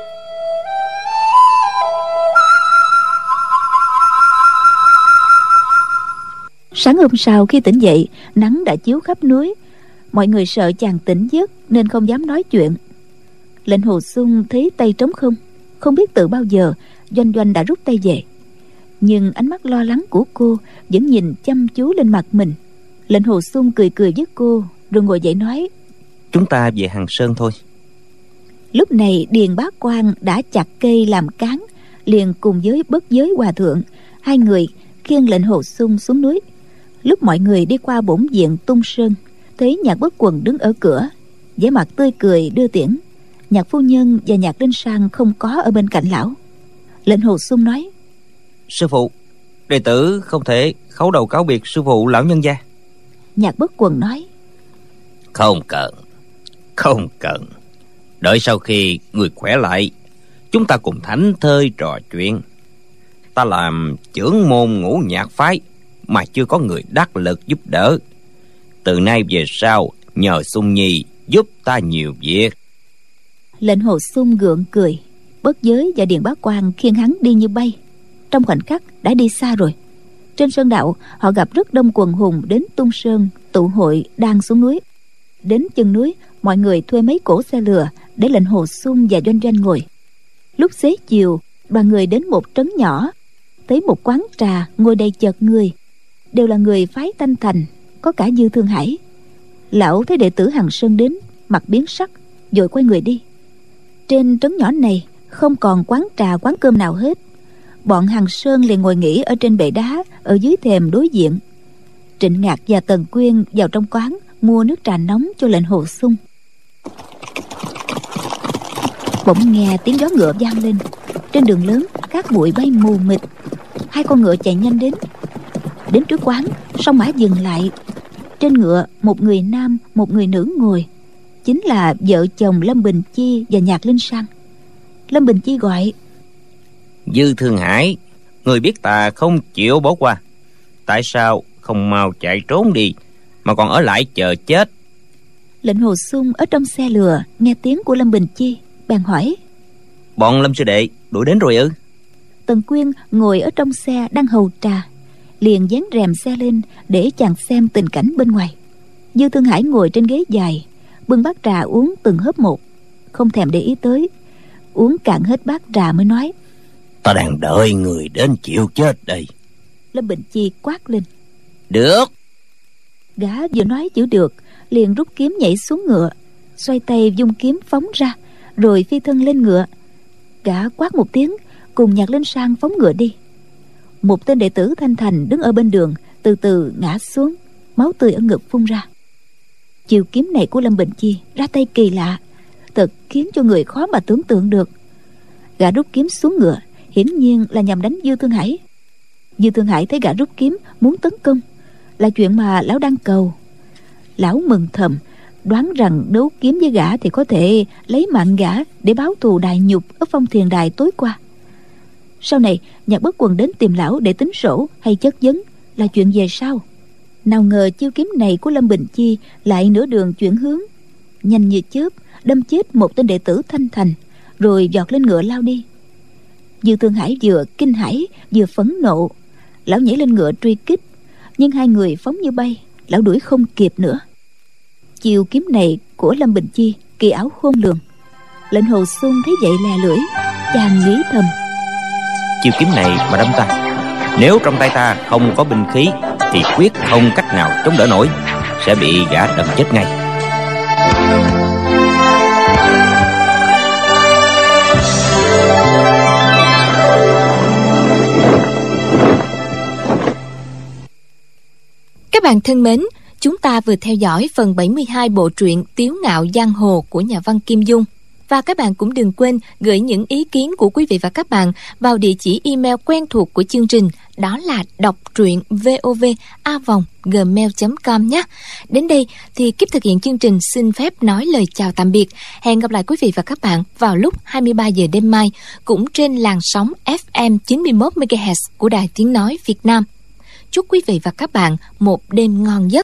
B: Sáng hôm sau khi tỉnh dậy, nắng đã chiếu khắp núi. Mọi người sợ chàng tỉnh giấc nên không dám nói chuyện. Lệnh Hồ Xung thấy tay trống không, không biết từ bao giờ Doanh Doanh đã rút tay về. Nhưng ánh mắt lo lắng của cô vẫn nhìn chăm chú lên mặt mình. Lệnh Hồ Xung cười cười với cô, rồi ngồi dậy nói:
C: Chúng ta về Hằng Sơn thôi.
B: Lúc này Điền Bá Quang đã chặt cây làm cán, liền cùng với Bất Giới Hòa Thượng, hai người khiêng Lệnh Hồ Xung xuống núi. Lúc mọi người đi qua bổn viện Tung Sơn, thấy Nhạc Bất Quần đứng ở cửa, vẻ mặt tươi cười đưa tiễn. Nhạc phu nhân và Nhạc Linh Sang không có ở bên cạnh lão. Lệnh Hồ Xung nói:
C: Sư phụ, đệ tử không thể khấu đầu cáo biệt sư phụ lão nhân gia.
B: Nhạc Bất Quần nói:
C: Không cần, không cần. Đợi sau khi người khỏe lại, chúng ta cùng thảnh thơi trò chuyện. Ta làm trưởng môn Ngũ Nhạc phái mà chưa có người đắc lực giúp đỡ. Từ nay về sau nhờ Xung Nhi giúp ta nhiều việc.
B: Lệnh Hồ Xung gượng cười. Bất Giới và Điền Bá Quang khiêng hắn đi như bay. Trong khoảnh khắc đã đi xa rồi. Trên sơn đạo họ gặp rất đông quần hùng đến Tung Sơn tụ hội đang xuống núi. Đến chân núi, mọi người thuê mấy cỗ xe lừa để Lệnh Hồ Xung và Doanh Doanh ngồi. Lúc xế chiều, đoàn người đến một trấn nhỏ, thấy một quán trà ngồi đầy chật người, đều là người phái Thanh Thành, có cả Dư Thương Hải. Lão thấy đệ tử Hằng Sơn đến, mặt biến sắc, vội quay người đi. Trên trấn nhỏ này không còn quán trà quán cơm nào hết. Bọn Hằng Sơn liền ngồi nghỉ ở trên bệ đá ở dưới thềm đối diện. Trịnh Ngạc và Tần Quyên vào trong quán mua nước trà nóng cho Lệnh Hồ Xung. Bỗng nghe tiếng gió ngựa vang lên. Trên đường lớn cát bụi bay mù mịt. Hai con ngựa chạy nhanh đến. Đến trước quán, song mã dừng lại. Trên ngựa một người nam, một người nữ ngồi, chính là vợ chồng Lâm Bình Chi và Nhạc Linh Sang. Lâm Bình Chi gọi:
C: Dư Thương Hải, người biết ta không chịu bỏ qua, tại sao không mau chạy trốn đi mà còn ở lại chờ chết?
B: Lệnh Hồ Xung ở trong xe lừa nghe tiếng của Lâm Bình Chi, bèn hỏi:
C: Bọn Lâm sư đệ đuổi đến rồi ư?
B: Tần Quyên ngồi ở trong xe đang hầu trà, liền dán rèm xe lên để chàng xem tình cảnh bên ngoài. Dư Thương Hải ngồi trên ghế dài, bưng bát trà uống từng hớp một, không thèm để ý tới. Uống cạn hết bát trà mới nói:
C: Ta đang đợi người đến chịu chết đây.
B: Lâm Bình Chi quát lên:
C: Được.
B: Gã vừa nói chữ được, liền rút kiếm nhảy xuống ngựa, xoay tay vung kiếm phóng ra, rồi phi thân lên ngựa. Gã quát một tiếng, cùng Nhạc Linh Sang phóng ngựa đi. Một tên đệ tử Thanh Thành đứng ở bên đường từ từ ngã xuống, máu tươi ở ngực phun ra. Chiêu kiếm này của Lâm Bình Chi ra tay kỳ lạ, thật khiến cho người khó mà tưởng tượng được. Gã rút kiếm xuống ngựa, hiển nhiên là nhằm đánh Dư Thương Hải. Dư Thương Hải thấy gã rút kiếm muốn tấn công, là chuyện mà lão đang cầu. Lão mừng thầm, đoán rằng đấu kiếm với gã thì có thể lấy mạng gã để báo thù đại nhục ở Phong Thiền Đài tối qua. Sau này Nhạc Bất Quần đến tìm lão để tính sổ hay chất vấn là chuyện về sau. Nào ngờ chiêu kiếm này của Lâm Bình Chi lại nửa đường chuyển hướng, nhanh như chớp đâm chết một tên đệ tử Thanh Thành, rồi giọt lên ngựa lao đi. Dư Thương Hải vừa kinh hãi vừa phẫn nộ, lão nhảy lên ngựa truy kích, nhưng hai người phóng như bay, lão đuổi không kịp nữa. Chiêu kiếm này của Lâm Bình Chi kỳ ảo khôn lường. Lệnh Hồ Xuân thấy vậy lè lưỡi, chàng nghĩ thầm:
C: chiêu kiếm này mà đâm ta, nếu trong tay ta không có binh khí thì quyết không cách nào chống đỡ nổi, sẽ bị gã đâm chết ngay.
A: Các bạn thân mến, chúng ta vừa theo dõi phần bảy mươi hai bộ truyện Tiếu Ngạo Giang Hồ của nhà văn Kim Dung. Và các bạn cũng đừng quên gửi những ý kiến của quý vị và các bạn vào địa chỉ email quen thuộc của chương trình, đó là đọc truyện vov a vòng gmail chấm com nhé. Đến đây thì Kíp thực hiện chương trình xin phép nói lời chào tạm biệt. Hẹn gặp lại quý vị và các bạn vào lúc hai mươi ba giờ đêm mai, cũng trên làn sóng ép em chín mươi mốt mê ga héc của Đài Tiếng Nói Việt Nam. Chúc quý vị và các bạn một đêm ngon giấc.